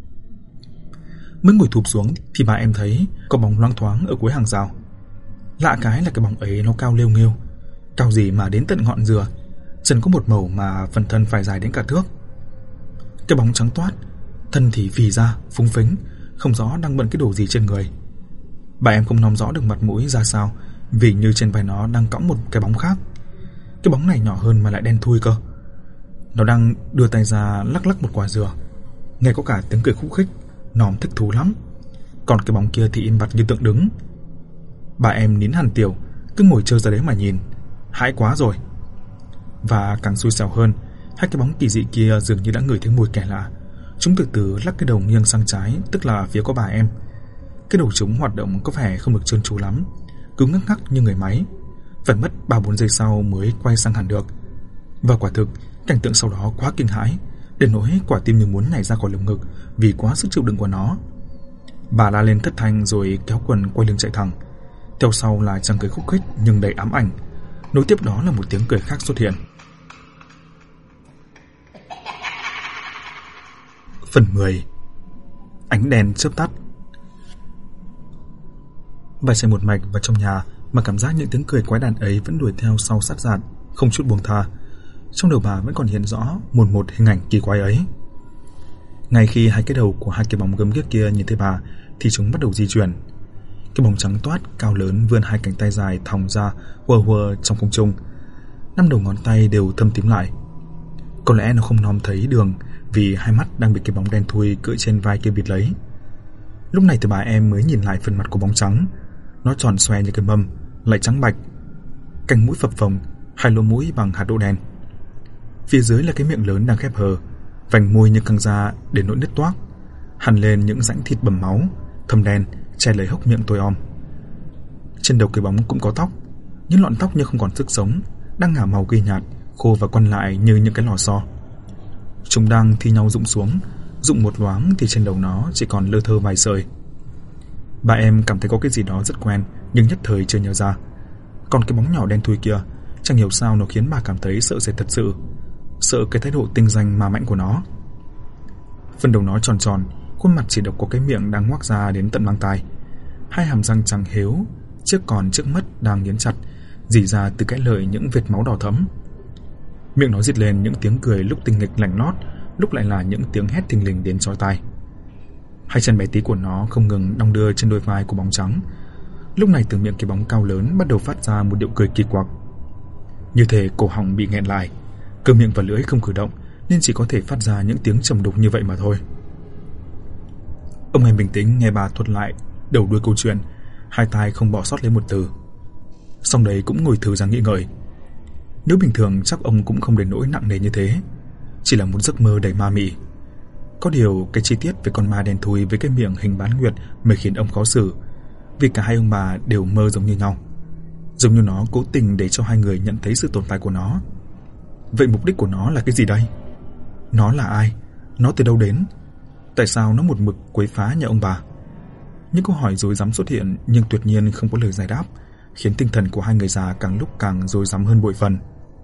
Mới ngồi thụp xuống thì bà em thấy có bóng loáng thoáng ở cuối hàng rào. Lạ cái là cái bóng ấy nó cao lêu nghêu, cao gì mà đến tận ngọn dừa, chân có một màu mà phần thân phải dài đến cả thước. Cái bóng trắng toát, thân thì phì ra, phúng phính, không rõ đang bận cái đồ gì trên người. Bà em không nắm rõ được mặt mũi ra sao, vì như trên vai nó đang cõng một cái bóng khác. Cái bóng này nhỏ hơn mà lại đen thui cơ. Nó đang đưa tay ra lắc lắc một quả dừa, nghe có cả tiếng cười khúc khích, Nom thích thú lắm. Còn cái bóng kia thì im bặt như tượng đứng. Bà em nín hẳn tiểu, cứ ngồi trơ ra đấy mà nhìn, hãi quá rồi. Và càng xui xẻo hơn, hai cái bóng kỳ dị kia dường như đã ngửi thấy mùi kẻ lạ. Chúng từ từ lắc cái đầu nghiêng sang trái, tức là phía của bà em. Cái đầu chúng hoạt động có vẻ không được trơn tru lắm, cứ ngắc ngắc như người máy. Phải mất 3-4 giây sau mới quay sang hẳn được. Và quả thực, cảnh tượng sau đó quá kinh hãi, đến nỗi quả tim như muốn nhảy ra khỏi lồng ngực vì quá sức chịu đựng của nó. Bà la lên thất thanh rồi kéo quần quay lưng chạy thẳng. Theo sau là chàng cười khúc khích nhưng đầy ám ảnh. Nối tiếp đó là một tiếng cười khác xuất hiện. Phần 10. Ánh đèn chớp tắt. Bà chạy một mạch vào trong nhà mà cảm giác những tiếng cười quái đản ấy vẫn đuổi theo sau sát dạt, không chút buông tha. Trong đầu bà vẫn còn hiện rõ một hình ảnh kỳ quái ấy. Ngay khi hai cái đầu của hai cái bóng gớm ghiếc kia nhìn thấy bà thì chúng bắt đầu di chuyển. Cái bóng trắng toát cao lớn vươn hai cánh tay dài thòng ra huơ huơ trong không trung. 5 đầu ngón tay đều thâm tím lại. Có lẽ nó không nom thấy đường vì hai mắt đang bị cái bóng đen thui cưỡi trên vai kia bịt lấy. Lúc này thì bà em mới nhìn lại phần mặt của bóng trắng. Nó tròn xoe như cái mâm, lại trắng bạch, cánh mũi phập phồng, hai lỗ mũi bằng hạt đỗ đen. Phía dưới là cái miệng lớn đang khép hờ, vành môi như căng ra đến nỗi nứt toác, hằn lên những rãnh thịt bầm máu thâm đen che lấy hốc miệng tối om. Trên đầu cái bóng cũng có tóc, những lọn tóc như không còn sức sống, đang ngả màu ghi nhạt, khô và quăn lại như những cái lò xo. Chúng đang thi nhau rụng xuống, rụng một loáng thì trên đầu nó chỉ còn lơ thơ vài sợi. Bà em cảm thấy có cái gì đó rất quen, nhưng nhất thời chưa nhớ ra. Còn cái bóng nhỏ đen thui kia, chẳng hiểu sao nó khiến bà cảm thấy sợ sệt thật sự, sợ cái thái độ tinh danh mà mạnh của nó. Phần đầu nó tròn tròn, khuôn mặt chỉ độc có cái miệng đang ngoác ra đến tận mang tai. Hai hàm răng trắng hếu, chiếc còn trước mắt đang nghiến chặt, rỉ ra từ cái lợi những vệt máu đỏ thẫm. Miệng nó rít lên những tiếng cười lúc tinh nghịch lành lót, lúc lại là những tiếng hét thình lình đến chói tai. Hai chân bé tí của nó không ngừng đong đưa trên đôi vai của bóng trắng. Lúc này từ miệng cái bóng cao lớn bắt đầu phát ra một điệu cười kỳ quặc. Như thể cổ họng bị nghẹn lại, cơ miệng và lưỡi không cử động nên chỉ có thể phát ra những tiếng trầm đục như vậy mà thôi. Ông em bình tĩnh nghe bà thuật lại đầu đuôi câu chuyện, hai tai không bỏ sót lấy một từ. Xong đấy cũng ngồi thử ra nghĩ ngợi. Nếu bình thường chắc ông cũng không đến nỗi nặng nề như thế, chỉ là một giấc mơ đầy ma mị. Có điều cái chi tiết về con ma đen thui với cái miệng hình bán nguyệt mới khiến ông khó xử, vì cả hai ông bà đều mơ giống như nhau, giống như nó cố tình để cho hai người nhận thấy sự tồn tại của nó. Vậy mục đích của nó là cái gì đây? Nó là ai? Nó từ đâu đến? Tại sao nó một mực quấy phá nhà ông bà? Những câu hỏi rối rắm xuất hiện nhưng tuyệt nhiên không có lời giải đáp, khiến tinh thần của hai người già càng lúc càng rối rắm hơn bội phần.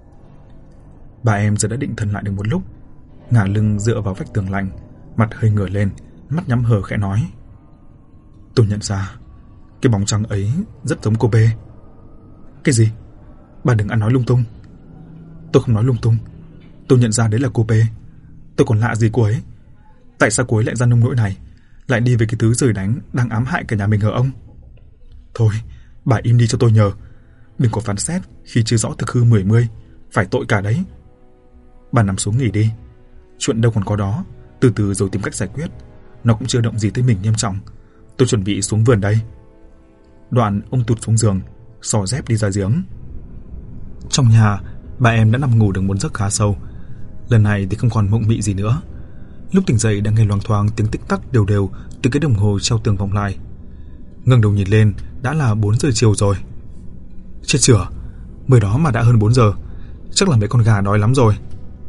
Bà em giờ đã định thần lại được một lúc, ngả lưng dựa vào vách tường lạnh, mặt hơi ngửa lên, mắt nhắm hờ khẽ nói: "Tôi nhận ra cái bóng trắng ấy rất giống cô B." "Cái gì? Bà đừng ăn nói lung tung." "Tôi không nói lung tung. Tôi nhận ra đấy là cô B. Tôi còn lạ gì cô ấy? Tại sao cô ấy lại ra nông nỗi này, lại đi với cái thứ giời đánh đang ám hại cả nhà mình hả ông?" "Thôi, bà im đi cho tôi nhờ. Đừng có phán xét khi chưa rõ thực hư 10, phải tội cả đấy. Bà nằm xuống nghỉ đi. Chuyện đâu còn có đó, từ từ rồi tìm cách giải quyết. Nó cũng chưa động gì tới mình nghiêm trọng. Tôi chuẩn bị xuống vườn đây." Đoạn ông tụt xuống giường, xỏ dép đi ra giếng. Trong nhà, bà em đã nằm ngủ được một giấc khá sâu. Lần này thì không còn mộng mị gì nữa. Lúc tỉnh dậy đã nghe loang thoáng tiếng tích tắc đều đều từ cái đồng hồ treo tường vọng lại. Ngẩng đầu nhìn lên, đã là 4 giờ chiều rồi. Chết chửa, mới đó mà đã hơn 4 giờ. Chắc là mấy con gà đói lắm rồi.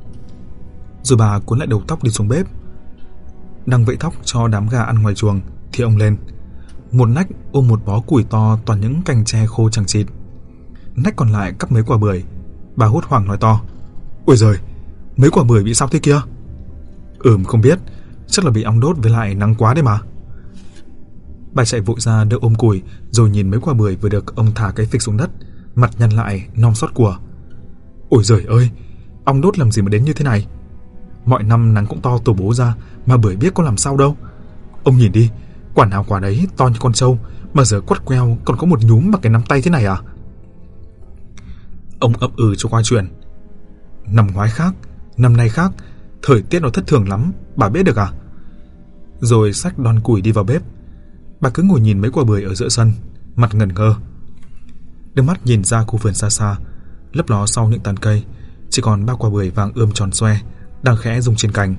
Rồi bà cuốn lại đầu tóc đi xuống bếp. Đang vẫy tóc cho đám gà ăn ngoài chuồng thì ông lên. Một nách ôm một bó củi to toàn những cành tre khô chằng chịt. Nách còn lại cắp mấy quả bưởi. Bà hốt hoảng nói to: "Ôi giời, mấy quả bưởi bị sao thế kia?" Không biết, chắc là bị ong đốt với lại nắng quá đấy mà." Bà chạy vội ra đỡ ôm củi, rồi nhìn mấy quả bưởi vừa được ông thả cái phịch xuống đất, mặt nhăn lại non xót của. "Ôi giời ơi, ong đốt làm gì mà đến như thế này? Mọi năm nắng cũng to tổ bố ra, mà bưởi biết có làm sao đâu. Ông nhìn đi, quả nào quả đấy to như con trâu, mà giờ quắt queo còn có một nhúm bằng cái nắm tay thế này à?" Ông ậm cho qua chuyện. "Năm ngoái khác, năm nay khác, thời tiết nó thất thường lắm, bà biết được à?" Rồi xách đòn củi đi vào bếp. Bà cứ ngồi nhìn mấy quả bưởi ở giữa sân, mặt ngẩn ngơ. Đưa mắt nhìn ra khu vườn xa xa, lấp ló sau những tàn cây, chỉ còn 3 quả bưởi vàng ươm tròn xoe đang khẽ rung trên cành.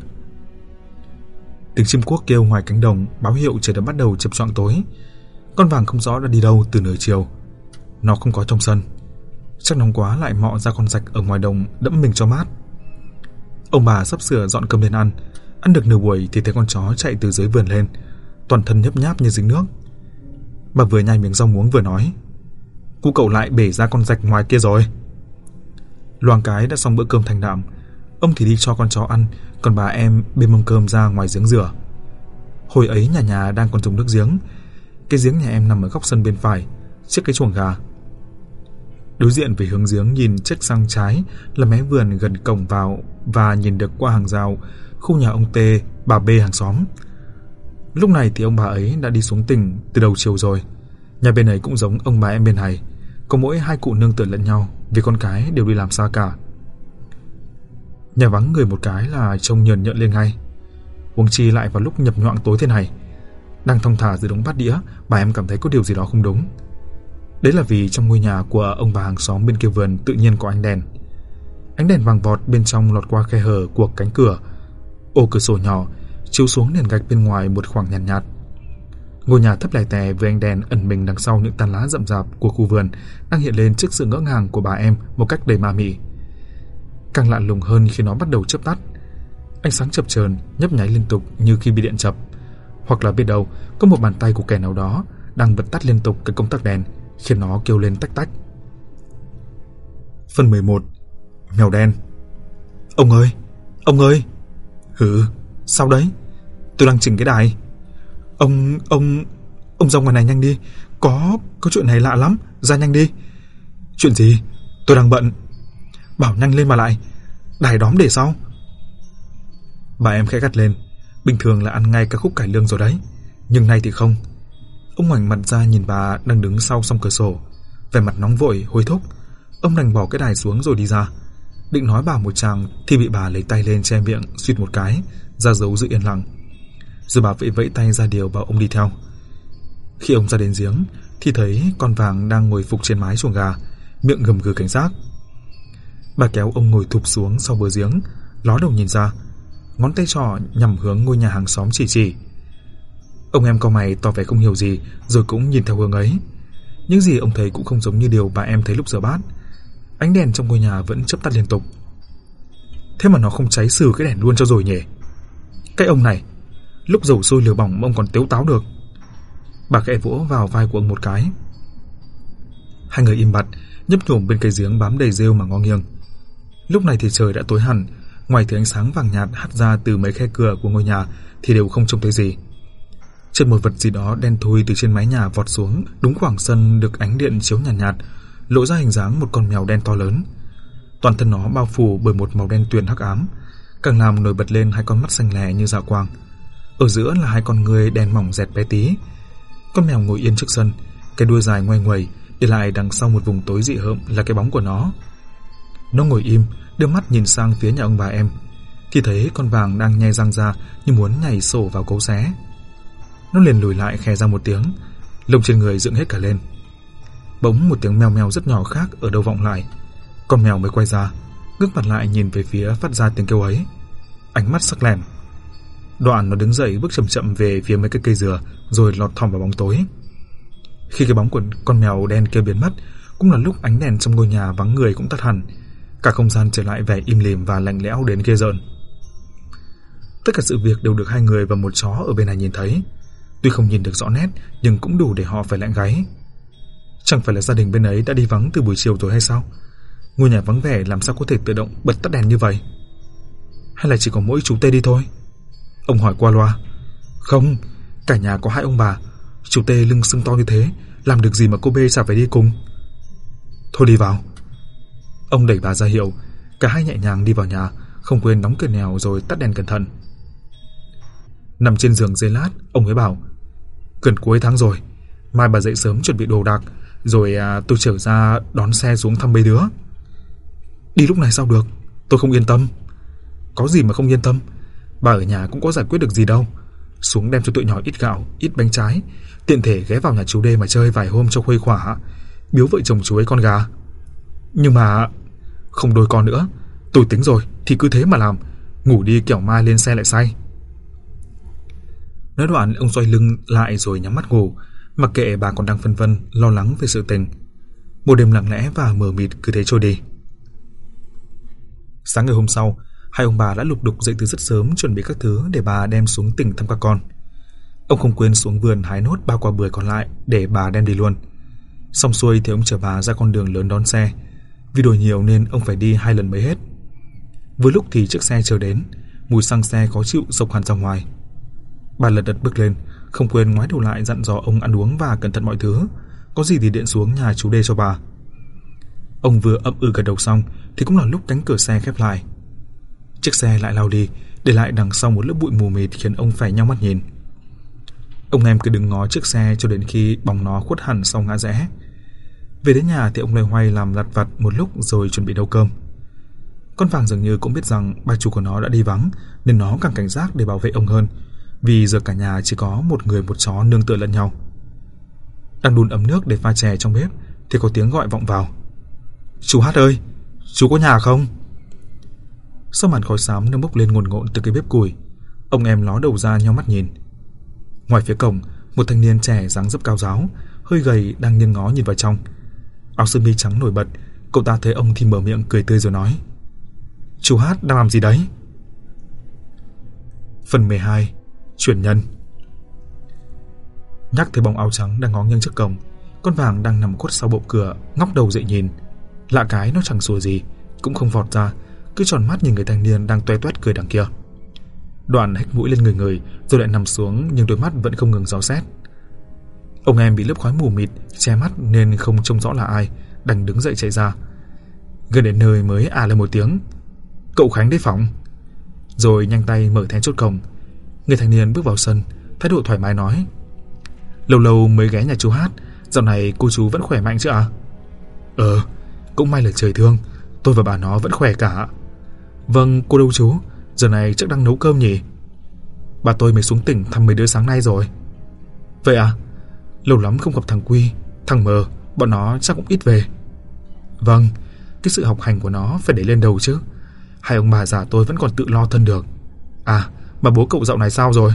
Tiếng chim cuốc kêu ngoài cánh đồng báo hiệu trời đã bắt đầu chập choạng tối. Con vàng không rõ đã đi đâu từ nửa chiều. Nó không có trong sân, chắc nóng quá lại mọ ra con rạch ở ngoài đồng đẫm mình cho mát. Ông bà sắp sửa dọn cơm lên ăn được nửa buổi thì thấy con chó chạy từ dưới vườn lên, toàn thân nhấp nháp như dính nước. Bà vừa nhai miếng rau muống vừa nói: "Cụ cậu lại bể ra con rạch ngoài kia rồi." Loáng cái đã xong bữa cơm thanh đạm, Ông thì đi cho con chó ăn, còn bà em bê mâm cơm ra ngoài giếng rửa. Hồi ấy nhà đang còn dùng nước giếng. Cái giếng nhà em nằm ở góc sân bên phải, trước cái chuồng gà. Đối diện về hướng giếng nhìn chếch sang trái là mé vườn gần cổng vào và nhìn được qua hàng rào khu nhà ông T, bà B hàng xóm. Lúc này thì ông bà ấy đã đi xuống tỉnh từ đầu chiều rồi. Nhà bên ấy cũng giống ông bà em bên này, có mỗi hai cụ nương tựa lẫn nhau vì con cái đều đi làm xa cả. Nhà vắng người một cái là trông nhờn nhợn lên ngay. Huống chi lại vào lúc nhập nhoạng tối thế này. Đang thong thả dưới đống bát đĩa, bà em cảm thấy có điều gì đó không đúng. Đấy là vì trong ngôi nhà của ông bà hàng xóm bên kia vườn tự nhiên có ánh đèn. Ánh đèn vàng vọt bên trong lọt qua khe hở của cánh cửa, ô cửa sổ nhỏ chiếu xuống nền gạch bên ngoài một khoảng nhàn nhạt. Ngôi nhà thấp lè tè với ánh đèn ẩn mình đằng sau những tán lá rậm rạp của khu vườn đang hiện lên trước sự ngỡ ngàng của bà em một cách đầy ma mị. Càng lạ lùng hơn khi nó bắt đầu chớp tắt. Ánh sáng chập chờn nhấp nháy liên tục như khi bị điện chập, hoặc là biết đâu có một bàn tay của kẻ nào đó đang bật tắt liên tục cái công tắc đèn, khiến nó kêu lên tách tách. Phần 11. Mèo đen. Ông ơi! Ông ơi! Hử? Sao đấy? Tôi đang chỉnh cái đài. Ông ra ngoài này nhanh đi. Có chuyện này lạ lắm. Ra nhanh đi. Chuyện gì? Tôi đang bận. Bảo nhanh lên mà lại. Đài đóm để sau. Bà em khẽ gắt lên. Bình thường là ăn ngay cả khúc cải lương rồi đấy, nhưng nay thì không. Ông ngoảnh mặt ra nhìn bà đang đứng sau song cửa sổ, vẻ mặt nóng vội hối thúc. Ông đành bỏ cái đài xuống rồi đi ra, định nói bà một tràng thì bị bà lấy tay lên che miệng suýt một cái, ra dấu giữ yên lặng. Rồi bà vẫy tay ra điều bảo ông đi theo. Khi ông ra đến giếng thì thấy con vàng đang ngồi phục trên mái chuồng gà, miệng gầm gừ cảnh giác. Bà kéo ông ngồi thụp xuống sau bờ giếng, ló đầu nhìn ra, ngón tay trỏ nhằm hướng ngôi nhà hàng xóm chỉ. Ông em cau mày tỏ vẻ không hiểu gì, rồi cũng nhìn theo hướng ấy. Những gì ông thấy cũng không giống như điều bà em thấy lúc rửa bát. Ánh đèn trong ngôi nhà vẫn chớp tắt liên tục. Thế mà nó không cháy xừ cái đèn luôn cho rồi nhỉ? Cái ông này, lúc dầu sôi lửa bỏng mà ông còn tếu táo được. Bà khẽ vỗ vào vai của ông một cái. Hai người im bặt, nhấp nhổm bên cây giếng bám đầy rêu mà ngó nghiêng. Lúc này thì trời đã tối hẳn, ngoài thứ ánh sáng vàng nhạt hắt ra từ mấy khe cửa của ngôi nhà thì đều không trông thấy gì. Chợt một vật gì đó đen thui từ trên mái nhà vọt xuống đúng khoảng sân được ánh điện chiếu nhàn nhạt, lộ ra hình dáng một con mèo đen to lớn. Toàn thân nó bao phủ bởi một màu đen tuyền hắc ám, càng làm nổi bật lên hai con mắt xanh lè như dạ quang. Ở giữa là hai con người đen mỏng dẹt bé tí. Con mèo ngồi yên trước sân, cái đuôi dài ngoay nguẩy, để lại đằng sau một vùng tối dị hợm là cái bóng của nó. Nó ngồi im, đưa mắt nhìn sang phía nhà ông bà em, thì thấy con vàng đang nhe răng ra như muốn nhảy sổ vào cấu xé. Nó liền lùi lại khè ra một tiếng, lông trên người dựng hết cả lên. Bỗng một tiếng meo meo rất nhỏ khác ở đâu vọng lại. Con mèo mới quay ra, ngước mặt lại nhìn về phía phát ra tiếng kêu ấy, ánh mắt sắc lẻm. Đoạn nó đứng dậy bước chậm chậm về phía mấy cái cây dừa, rồi lọt thỏm vào bóng tối. Khi cái bóng của con mèo đen kia biến mất, cũng là lúc ánh đèn trong ngôi nhà vắng người cũng tắt hẳn. Cả không gian trở lại vẻ im lìm và lạnh lẽo đến ghê rợn. Tất cả sự việc đều được hai người và một chó ở bên này nhìn thấy. Tuy không nhìn được rõ nét, nhưng cũng đủ để họ phải lạnh gáy. Chẳng phải là gia đình bên ấy đã đi vắng từ buổi chiều rồi hay sao? Ngôi nhà vắng vẻ làm sao có thể tự động bật tắt đèn như vậy? Hay là chỉ có mỗi chú Tê đi thôi? Ông hỏi qua loa. Không, cả nhà có hai ông bà. Chú Tê lưng sưng to như thế, làm được gì mà cô B chả phải đi cùng? Thôi đi vào. Ông đẩy bà ra hiệu. Cả hai nhẹ nhàng đi vào nhà, không quên đóng cửa nèo rồi tắt đèn cẩn thận. Nằm trên giường giây lát, ông ấy bảo: gần cuối tháng rồi, mai bà dậy sớm chuẩn bị đồ đạc, rồi tôi trở ra đón xe xuống thăm mấy đứa. Đi lúc này sao được? Tôi không yên tâm. Có gì mà không yên tâm? Bà ở nhà cũng có giải quyết được gì đâu. Xuống đem cho tụi nhỏ ít gạo, ít bánh trái, tiện thể ghé vào nhà chú Đê mà chơi vài hôm cho khuây khỏa, biếu vợ chồng chú ấy con gà. Nhưng mà không đôi con nữa. Tôi tính rồi thì cứ thế mà làm, ngủ đi kẻo mai lên xe lại say. Nói đoạn ông xoay lưng lại rồi nhắm mắt ngủ, mặc kệ bà còn đang phân vân lo lắng về sự tình. Một đêm lặng lẽ và mờ mịt cứ thế trôi đi. Sáng ngày hôm sau, hai ông bà đã lục đục dậy từ rất sớm chuẩn bị các thứ để bà đem xuống tỉnh thăm các con. Ông không quên xuống vườn hái nốt 3 quả bưởi còn lại để bà đem đi luôn. Xong xuôi thì ông chở bà ra con đường lớn đón xe. Vì đồ nhiều nên ông phải đi 2 lần mới hết. Vừa lúc thì chiếc xe chờ đến, mùi xăng xe khó chịu xộc hẳn ra ngoài. Bà lật đật bước lên, không quên ngoái đầu lại dặn dò ông ăn uống và cẩn thận mọi thứ, có gì thì điện xuống nhà chú Đê cho bà. Ông vừa ậm ừ gật đầu xong thì cũng là lúc cánh cửa xe khép lại. Chiếc xe lại lao đi, để lại đằng sau một lớp bụi mù mịt khiến ông phải nheo mắt nhìn. Ông em cứ đứng ngó chiếc xe cho đến khi bóng nó khuất hẳn sau ngã rẽ. Về đến nhà thì ông loay hoay làm lặt vặt một lúc rồi chuẩn bị nấu cơm. Con Vàng dường như cũng biết rằng bà chủ của nó đã đi vắng, nên nó càng cảnh giác để bảo vệ ông hơn, vì giờ cả nhà chỉ có một người một chó nương tựa lẫn nhau. Đang đun ấm nước để pha chè trong bếp thì có tiếng gọi vọng vào. "Chú Hát ơi, chú có nhà không?" Sau màn khói xám đang bốc lên ngồn ngộn từ cái bếp củi, ông em ló đầu ra nheo mắt nhìn. Ngoài phía cổng, một thanh niên trẻ dáng dấp cao ráo, hơi gầy đang nghiêng ngó nhìn vào trong. Áo sơ mi trắng nổi bật, cậu ta thấy ông thì mở miệng cười tươi rồi nói: "Chú Hát đang làm gì đấy?" Phần 12. Chuyển nhân. Nhắc thấy bóng áo trắng đang ngó nghiêng trước cổng, con Vàng đang nằm khuất sau bộ cửa ngóc đầu dậy nhìn. Lạ cái nó chẳng sủa gì, cũng không vọt ra, cứ tròn mắt nhìn người thanh niên đang toe toét cười đằng kia. Đoạn hếch mũi lên người rồi lại nằm xuống, nhưng đôi mắt vẫn không ngừng dò xét. Ông em bị lớp khói mù mịt che mắt nên không trông rõ là ai, đành đứng dậy chạy ra. Gần đến nơi mới lên một tiếng: "Cậu Khánh đấy phỏng." Rồi nhanh tay mở then chốt cổng. Người thanh niên bước vào sân, thái độ thoải mái nói: "Lâu lâu mới ghé nhà chú Hát, dạo này cô chú vẫn khỏe mạnh chứ ạ?" Cũng may là trời thương, tôi và bà nó vẫn khỏe cả." "Vâng, cô đâu chú? Giờ này chắc đang nấu cơm nhỉ?" "Bà tôi mới xuống tỉnh thăm mấy đứa sáng nay rồi." "Vậy à? Lâu lắm không gặp thằng Quy, thằng Mờ, bọn nó chắc cũng ít về." "Vâng, cái sự học hành của nó phải để lên đầu chứ. Hai ông bà già tôi vẫn còn tự lo thân được. À, mà bố cậu dạo này sao rồi?"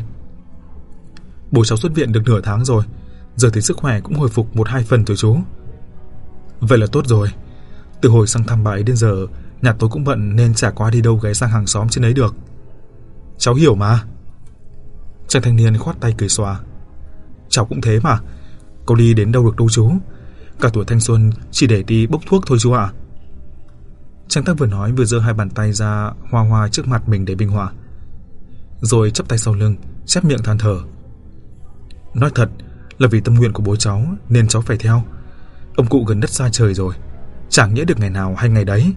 "Bố cháu xuất viện được nửa tháng rồi, giờ thì sức khỏe cũng hồi phục 1-2 phần rồi chú." "Vậy là tốt rồi. Từ hồi sang thăm bà ấy đến giờ, nhà tôi cũng bận nên chả có đi đâu ghé sang hàng xóm trên ấy được." "Cháu hiểu mà." Chàng thanh niên khoát tay cười xòa: "Cháu cũng thế mà, có đi đến đâu được đâu chú. Cả tuổi thanh xuân chỉ để đi bốc thuốc thôi chú ạ." Chàng ta vừa nói vừa giơ hai bàn tay ra hoa hoa trước mặt mình để minh họa, rồi chắp tay sau lưng, chép miệng than thở: "Nói thật là vì tâm nguyện của bố cháu nên cháu phải theo. Ông cụ gần đất xa trời rồi, chẳng nhẽ được ngày nào hay ngày đấy."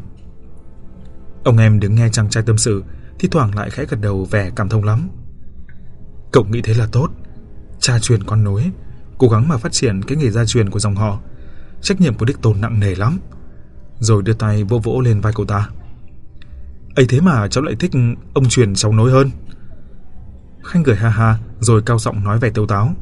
Ông em đứng nghe chàng trai tâm sự, thi thoảng lại khẽ gật đầu vẻ cảm thông lắm. "Cậu nghĩ thế là tốt. Cha truyền con nối, cố gắng mà phát triển cái nghề gia truyền của dòng họ. Trách nhiệm của đích tôn nặng nề lắm." Rồi đưa tay vỗ vỗ lên vai cậu ta. "Ấy thế mà cháu lại thích ông truyền cháu nối hơn." Khanh cười ha ha rồi cao giọng nói vẻ tếu táo.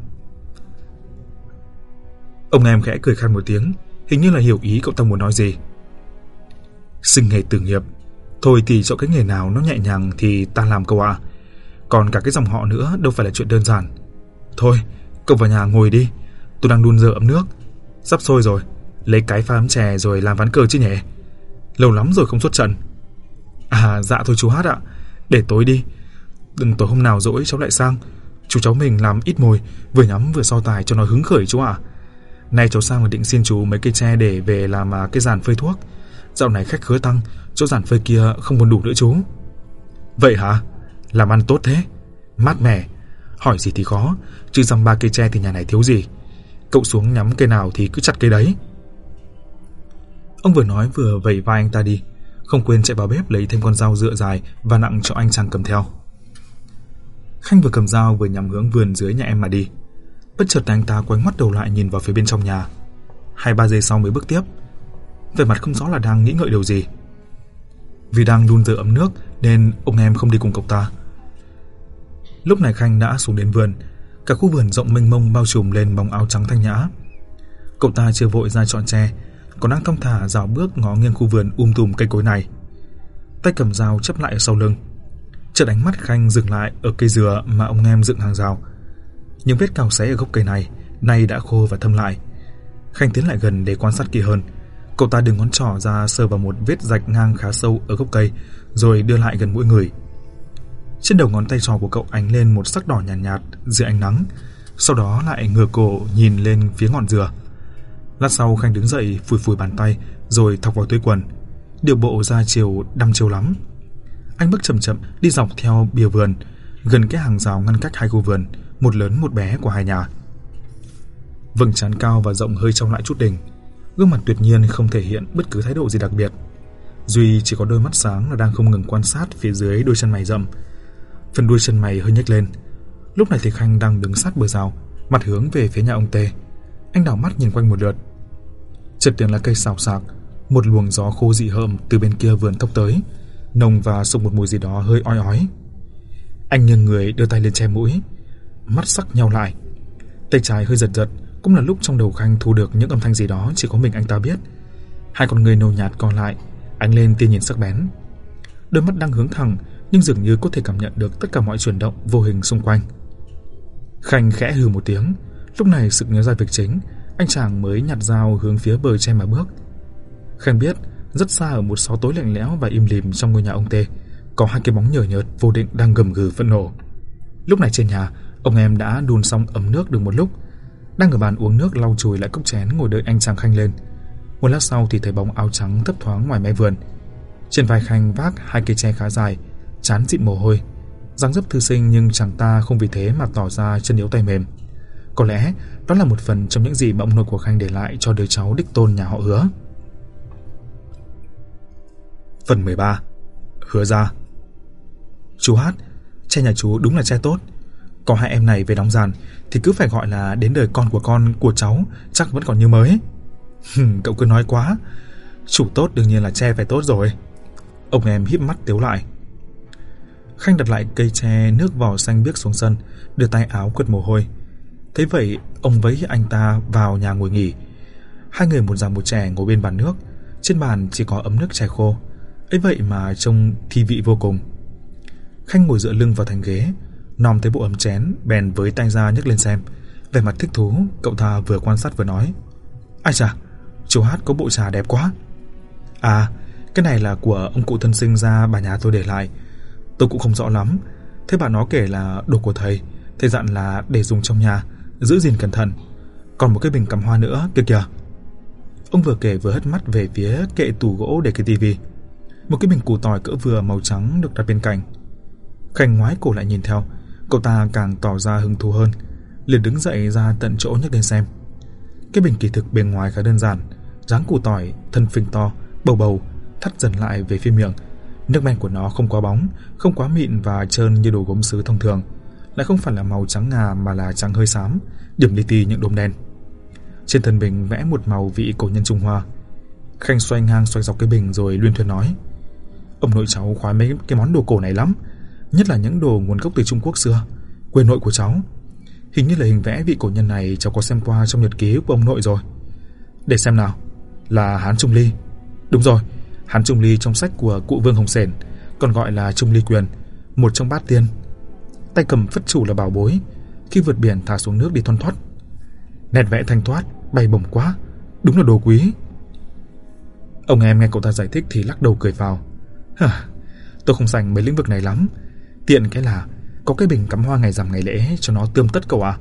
Ông em khẽ cười khan một tiếng, hình như là hiểu ý cậu ta muốn nói gì. "Sinh nghề tử nghiệp, thôi thì chọn cái nghề nào nó nhẹ nhàng thì ta làm cậu ạ. Còn cả cái dòng họ nữa đâu phải là chuyện đơn giản. Thôi, cậu vào nhà ngồi đi, tôi đang đun dở ấm nước, sắp sôi rồi, lấy cái pha ấm chè rồi làm ván cờ chứ nhỉ? Lâu lắm rồi không xuất trận." "À dạ thôi chú Hát ạ, để tối đi. Tối hôm nào rỗi cháu lại sang. Chú cháu mình làm ít mồi, vừa nhắm vừa so tài cho nó hứng khởi chú ạ. Nay cháu sang là định xin chú mấy cây tre để về làm cái giàn phơi thuốc. Dạo này khách khứa tăng, chỗ giàn phơi kia không còn đủ nữa chú." "Vậy hả? Làm ăn tốt thế, mát mẻ. Hỏi gì thì có, chứ dăm 3 cây tre thì nhà này thiếu gì. Cậu xuống nhắm cây nào thì cứ chặt cây đấy." Ông vừa nói vừa vẩy vai anh ta đi, không quên chạy vào bếp lấy thêm con dao dựa dài và nặng cho anh chàng cầm theo. Khanh vừa cầm dao vừa nhắm hướng vườn dưới nhà em mà đi. Bất chợt anh ta quay ngoắt đầu lại nhìn vào phía bên trong nhà. 2-3 giây sau mới bước tiếp, vẻ mặt không rõ là đang nghĩ ngợi điều gì. Vì đang đun dở ấm nước nên ông em không đi cùng cậu ta. Lúc này Khanh đã xuống đến vườn. Cả khu vườn rộng mênh mông bao trùm lên bóng áo trắng thanh nhã. Cậu ta chưa vội ra chọn tre, còn đang thong thả dạo bước ngó nghiêng khu vườn tùm cây cối này, tay cầm dao chắp lại ở sau lưng. Chợt ánh mắt Khanh dừng lại ở cây dừa mà ông em dựng hàng rào. Những vết cào xé ở gốc cây này nay đã khô và thâm lại. Khanh tiến lại gần để quan sát kỹ hơn. Cậu ta đưa ngón trỏ ra sờ vào một vết rạch ngang khá sâu ở gốc cây, rồi đưa lại gần mũi người. Trên đầu ngón tay trỏ của cậu ánh lên một sắc đỏ nhàn nhạt dưới ánh nắng, sau đó lại ngửa cổ nhìn lên phía ngọn dừa. Lát sau Khanh đứng dậy phủi phủi bàn tay rồi thọc vào túi quần, điệu bộ ra chiều đăm chiêu lắm. Anh bước chậm chậm đi dọc theo bìa vườn, gần cái hàng rào ngăn cách hai khu vườn, một lớn một bé của hai nhà. Vầng trán cao và rộng hơi trong lại chút đỉnh, gương mặt tuyệt nhiên không thể hiện bất cứ thái độ gì đặc biệt. Duy chỉ có đôi mắt sáng là đang không ngừng quan sát phía dưới đôi chân mày rậm. Phần đuôi chân mày hơi nhếch lên. Lúc này thì Khanh đang đứng sát bờ rào, mặt hướng về phía nhà ông Tê. Anh đảo mắt nhìn quanh một lượt. Chợt tiếng lá cây xào xạc, một luồng gió khô dị hợm từ bên kia vườn thốc tới, nồng và xộc một mùi gì đó hơi oi ói. Anh nghiêng người đưa tay lên che mũi, mắt sắc nheo lại. Tay trái hơi giật giật, cũng là lúc trong đầu Khanh thu được những âm thanh gì đó chỉ có mình anh ta biết. Hai con người nâu nhạt co lại, ánh lên tia nhìn sắc bén. Đôi mắt đang hướng thẳng, nhưng dường như có thể cảm nhận được tất cả mọi chuyển động vô hình xung quanh. Khanh khẽ hừ một tiếng. Lúc này sực nhớ ra việc chính, anh chàng mới nhặt dao hướng phía bờ tre mà bước. Khanh biết rất xa ở một xó tối lạnh lẽo và im lìm trong ngôi nhà ông Tê có hai cái bóng nhờ nhợt vô định đang gầm gừ phẫn nộ. Lúc này trên nhà, ông em đã đun xong ấm nước được một lúc, đang ở bàn uống nước lau chùi lại cốc chén ngồi đợi anh chàng Khanh lên. Một lát sau thì thấy bóng áo trắng thấp thoáng ngoài mé vườn. Trên vai Khanh vác hai cây tre khá dài, trán dịn mồ hôi, dáng dấp thư sinh nhưng chàng ta không vì thế mà tỏ ra chân yếu tay mềm. Có lẽ đó là một phần trong những gì mà ông nội của Khanh để lại cho đứa cháu đích tôn nhà họ Hứa. Phần 13. Hứa ra. Chú Hát, tre nhà chú đúng là tre tốt. Có hai em này về đóng giàn thì cứ phải gọi là đến đời con của cháu chắc vẫn còn như mới. Cậu cứ nói quá. Chủ tốt đương nhiên là tre phải tốt rồi. Ông em híp mắt tiếu lại. Khanh đặt lại cây tre nước vỏ xanh biếc xuống sân, đưa tay áo quệt mồ hôi. Thế vậy ông vẫy anh ta vào nhà ngồi nghỉ. Hai người một già một trẻ ngồi bên bàn nước. Trên bàn chỉ có ấm nước chè khô, ấy vậy mà trông thi vị vô cùng. Khanh ngồi dựa lưng vào thành ghế, nòm thấy bộ ấm chén, bèn với tay ra nhấc lên xem. Vẻ mặt thích thú, cậu ta vừa quan sát vừa nói: Ai chà, chú Hát có bộ trà đẹp quá. À, cái này là của ông cụ thân sinh ra bà nhà tôi để lại. Tôi cũng không rõ lắm. Thế bà nó kể là đồ của thầy dặn là để dùng trong nhà, giữ gìn cẩn thận. Còn một cái bình cắm hoa nữa kia kìa. Ông vừa kể vừa hất mắt về phía kệ tủ gỗ để cái tivi. Một cái bình củ tỏi cỡ vừa màu trắng được đặt bên cạnh. Khanh ngoái cổ lại nhìn theo, cậu ta càng tỏ ra hứng thú hơn, liền đứng dậy ra tận chỗ nhấc lên xem. Cái bình kỳ thực bên ngoài khá đơn giản, dáng củ tỏi, thân phình to, bầu bầu, thắt dần lại về phía miệng. Nước men của nó không quá bóng, không quá mịn và trơn như đồ gốm sứ thông thường, lại không phải là màu trắng ngà mà là trắng hơi xám, điểm li ti những đốm đen. Trên thân bình vẽ một màu vị cổ nhân Trung Hoa. Khanh xoay ngang xoay dọc cái bình rồi luyên thuyên nói: Ông nội cháu khoái mấy cái món đồ cổ này lắm, nhất là những đồ nguồn gốc từ Trung Quốc xưa, quê nội của cháu. Hình như là hình vẽ vị cổ nhân này cháu có xem qua trong nhật ký của ông nội rồi. Để xem nào, là Hán Trung Ly. Đúng rồi, Hán Trung Ly trong sách của cụ Vương Hồng Sển, còn gọi là Trung Ly Quyền, một trong bát tiên. Tay cầm phất chủ là bảo bối, khi vượt biển thả xuống nước đi thoăn thoắt. Nét vẽ thanh thoát, bay bổng quá, đúng là đồ quý. Ông em nghe cậu ta giải thích thì lắc đầu cười vào: Tôi không rành mấy lĩnh vực này lắm. Tiện cái là có cái bình cắm hoa ngày rằm ngày lễ cho nó tươm tất cậu ạ.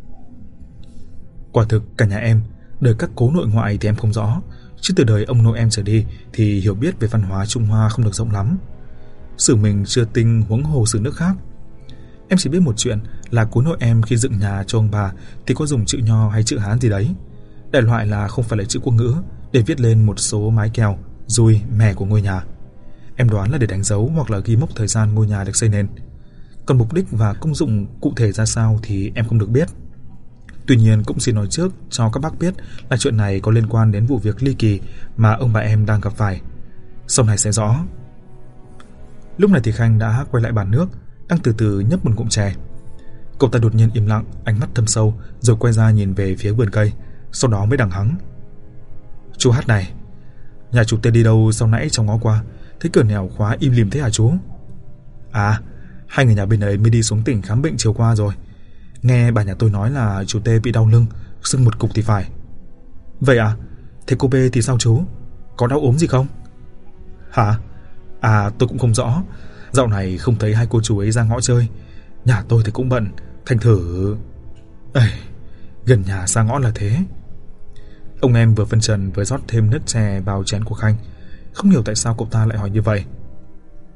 Quả thực cả nhà em, đời các cố nội ngoại thì em không rõ, chứ từ đời ông nội em trở đi thì hiểu biết về văn hóa Trung Hoa không được rộng lắm. Sử mình chưa tinh huống hồ sử nước khác. Em chỉ biết một chuyện là cố nội em khi dựng nhà cho ông bà thì có dùng chữ Nho hay chữ Hán gì đấy, đại loại là không phải là chữ quốc ngữ, để viết lên một số mái kèo, dùi, mè của ngôi nhà. Em đoán là để đánh dấu hoặc là ghi mốc thời gian ngôi nhà được xây nên. Còn mục đích và công dụng cụ thể ra sao thì em không được biết. Tuy nhiên cũng xin nói trước cho các bác biết là chuyện này có liên quan đến vụ việc ly kỳ mà ông bà em đang gặp phải. Sau này sẽ rõ. Lúc này thì Khanh đã quay lại bàn nước, đang từ từ nhấp một ngụm chè. Cậu ta đột nhiên im lặng, ánh mắt thâm sâu, rồi quay ra nhìn về phía vườn cây, sau đó mới đằng hắng: Chú Hát này, nhà chú Tê đi đâu sau nãy cháu ngó qua, thấy cửa nẻo khóa im lìm thế hả chú? À, hai người nhà bên ấy mới đi xuống tỉnh khám bệnh chiều qua rồi. Nghe bà nhà tôi nói là chú Tê bị đau lưng, sưng một cục thì phải. Vậy à? Thế cô B thì sao chú? Có đau ốm gì không? Hả? À, tôi cũng không rõ. Dạo này không thấy hai cô chú ấy ra ngõ chơi. Nhà tôi thì cũng bận, thành thử... Ây, gần nhà xa ngõ là thế. Ông em vừa phân trần vừa rót thêm nước chè vào chén của Khanh. Không hiểu tại sao cậu ta lại hỏi như vậy.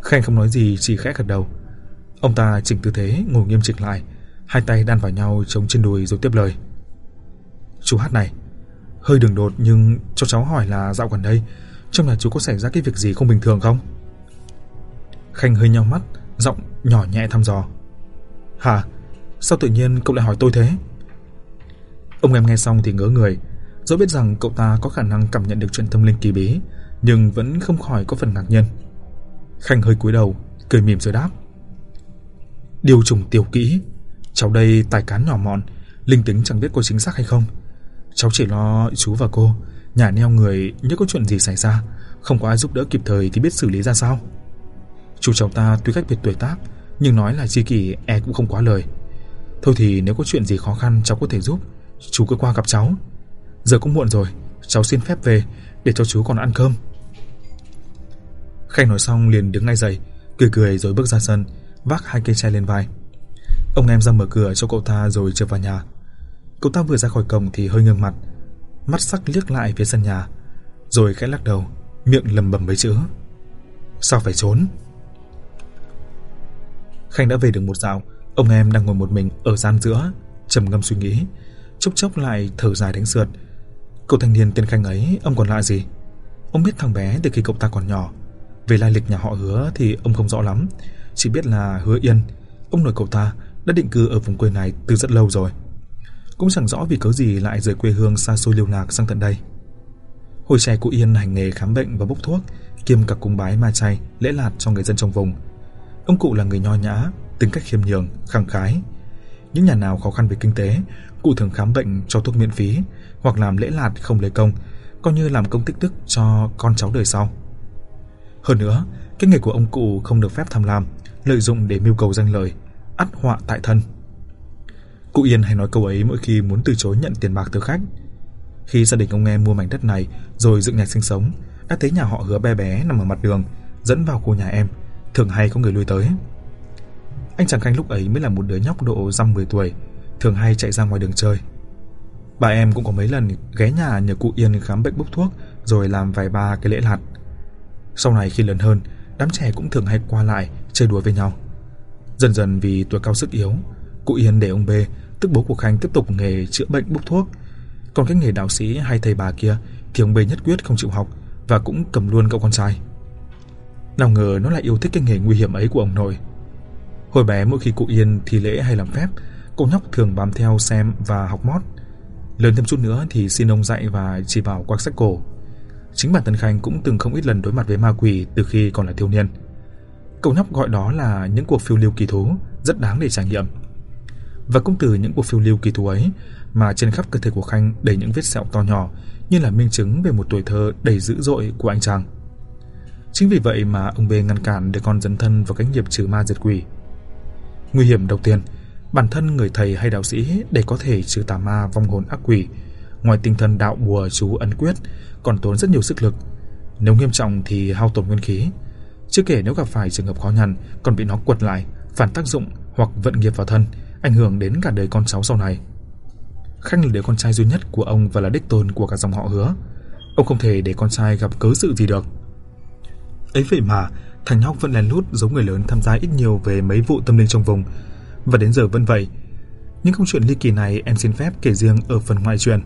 Khanh không nói gì, chỉ khẽ gật đầu. Ông ta chỉnh tư thế ngồi nghiêm chỉnh lại, hai tay đan vào nhau chống trên đùi rồi tiếp lời. Chú Hát này, hơi đường đột nhưng cho cháu hỏi là dạo gần đây trong nhà chú có xảy ra cái việc gì không bình thường không? Khanh hơi nheo mắt, giọng nhỏ nhẹ thăm dò. Hả? Sao tự nhiên cậu lại hỏi tôi thế? Ông em nghe xong thì ngớ người, dẫu biết rằng cậu ta có khả năng cảm nhận được chuyện tâm linh kỳ bí, nhưng vẫn không khỏi có phần ngạc nhiên. Khanh hơi cúi đầu, cười mỉm rồi đáp. Điều trùng tiểu kỹ, cháu đây tài cán nhỏ mọn, linh tính chẳng biết có chính xác hay không. Cháu chỉ lo chú và cô nhà neo người, nhớ có chuyện gì xảy ra, không có ai giúp đỡ kịp thời thì biết xử lý ra sao. Chú cháu ta tuy cách biệt tuổi tác, nhưng nói là tri kỷ cũng không quá lời. Thôi thì nếu có chuyện gì khó khăn cháu có thể giúp, chú cứ qua gặp cháu. Giờ cũng muộn rồi, cháu xin phép về để cho chú còn ăn cơm. Khanh nói xong liền đứng ngay dậy, cười cười rồi bước ra sân, vác hai cây chai lên vai. Ông em ra mở cửa cho cậu ta rồi trở vào nhà. Cậu ta vừa ra khỏi cổng thì hơi ngưng mặt, mắt sắc liếc lại phía sân nhà, rồi khẽ lắc đầu, miệng lẩm bẩm mấy chữ. Sao phải trốn? Khanh đã về được một dạo, ông em đang ngồi một mình ở gian giữa, trầm ngâm suy nghĩ, chốc chốc lại thở dài đánh sượt. Cậu thanh niên tên Khanh ấy, ông còn lạ gì? Ông biết thằng bé từ khi cậu ta còn nhỏ. Về lai lịch nhà họ Hứa thì ông không rõ lắm, chỉ biết là Hứa Yên, ông nội cậu ta đã định cư ở vùng quê này từ rất lâu rồi. Cũng chẳng rõ vì cớ gì lại rời quê hương xa xôi lưu lạc sang tận đây. Hồi trẻ cụ Yên hành nghề khám bệnh và bốc thuốc, kiêm cả cúng bái ma chay, lễ lạt cho người dân trong vùng. Ông cụ là người nho nhã, tính cách khiêm nhường, khẳng khái. Những nhà nào khó khăn về kinh tế, cụ thường khám bệnh cho thuốc miễn phí, hoặc làm lễ lạt không lấy công, coi như làm công tích đức cho con cháu đời sau. Hơn nữa, cái nghề của ông cụ không được phép tham lam, lợi dụng để mưu cầu danh lợi, ắt họa tại thân. Cụ Yên hay nói câu ấy mỗi khi muốn từ chối nhận tiền bạc từ khách. Khi gia đình ông em mua mảnh đất này rồi dựng nhà sinh sống, đã thấy nhà họ Hứa bé bé nằm ở mặt đường dẫn vào khu nhà em, thường hay có người lui tới. Anh chàng Khanh lúc ấy mới là một đứa nhóc độ dăm 10 tuổi, thường hay chạy ra ngoài đường chơi. Bà em cũng có mấy lần ghé nhà nhờ cụ Yên khám bệnh bốc thuốc rồi làm vài ba cái lễ lạt. Sau này khi lớn hơn, đám trẻ cũng thường hay qua lại chơi đùa với nhau. Dần dần vì tuổi cao sức yếu, cụ Yên để ông B, tức bố của Khanh, tiếp tục nghề chữa bệnh bốc thuốc. Còn cái nghề đạo sĩ hay thầy bà kia thì ông B nhất quyết không chịu học và cũng cầm luôn cậu con trai. Nào ngờ nó lại yêu thích cái nghề nguy hiểm ấy của ông nội. Hồi bé mỗi khi cụ Yên thi lễ hay làm phép, cậu nhóc thường bám theo xem và học mót. Lớn thêm chút nữa thì xin ông dạy và chỉ bảo quạc sách cổ. Chính bản thân Khanh cũng từng không ít lần đối mặt với ma quỷ từ khi còn là thiếu niên. Cậu nhóc gọi đó là những cuộc phiêu lưu kỳ thú rất đáng để trải nghiệm. Và cũng từ những cuộc phiêu lưu kỳ thú ấy mà trên khắp cơ thể của Khanh đầy những vết sẹo to nhỏ, như là minh chứng về một tuổi thơ đầy dữ dội của anh chàng. Chính vì vậy mà ông B ngăn cản để con dấn thân vào cái nghiệp trừ ma diệt quỷ. Nguy hiểm đầu tiên, bản thân người thầy hay đạo sĩ để có thể trừ tà ma vong hồn ác quỷ, ngoài tinh thần đạo bùa chú ấn quyết, còn tốn rất nhiều sức lực. Nếu nghiêm trọng thì hao tổn nguyên khí. Chưa kể nếu gặp phải trường hợp khó nhằn còn bị nó quật lại, phản tác dụng hoặc vận nghiệp vào thân, ảnh hưởng đến cả đời con cháu sau này. Khanh là đứa con trai duy nhất của ông và là đích tôn của cả dòng họ Hứa. Ông không thể để con trai gặp cớ sự gì được. Ấy vậy mà thằng nhóc vẫn lén lút giống người lớn tham gia ít nhiều về mấy vụ tâm linh trong vùng, và đến giờ vẫn vậy. Những câu chuyện ly kỳ này em xin phép kể riêng ở phần ngoại truyện.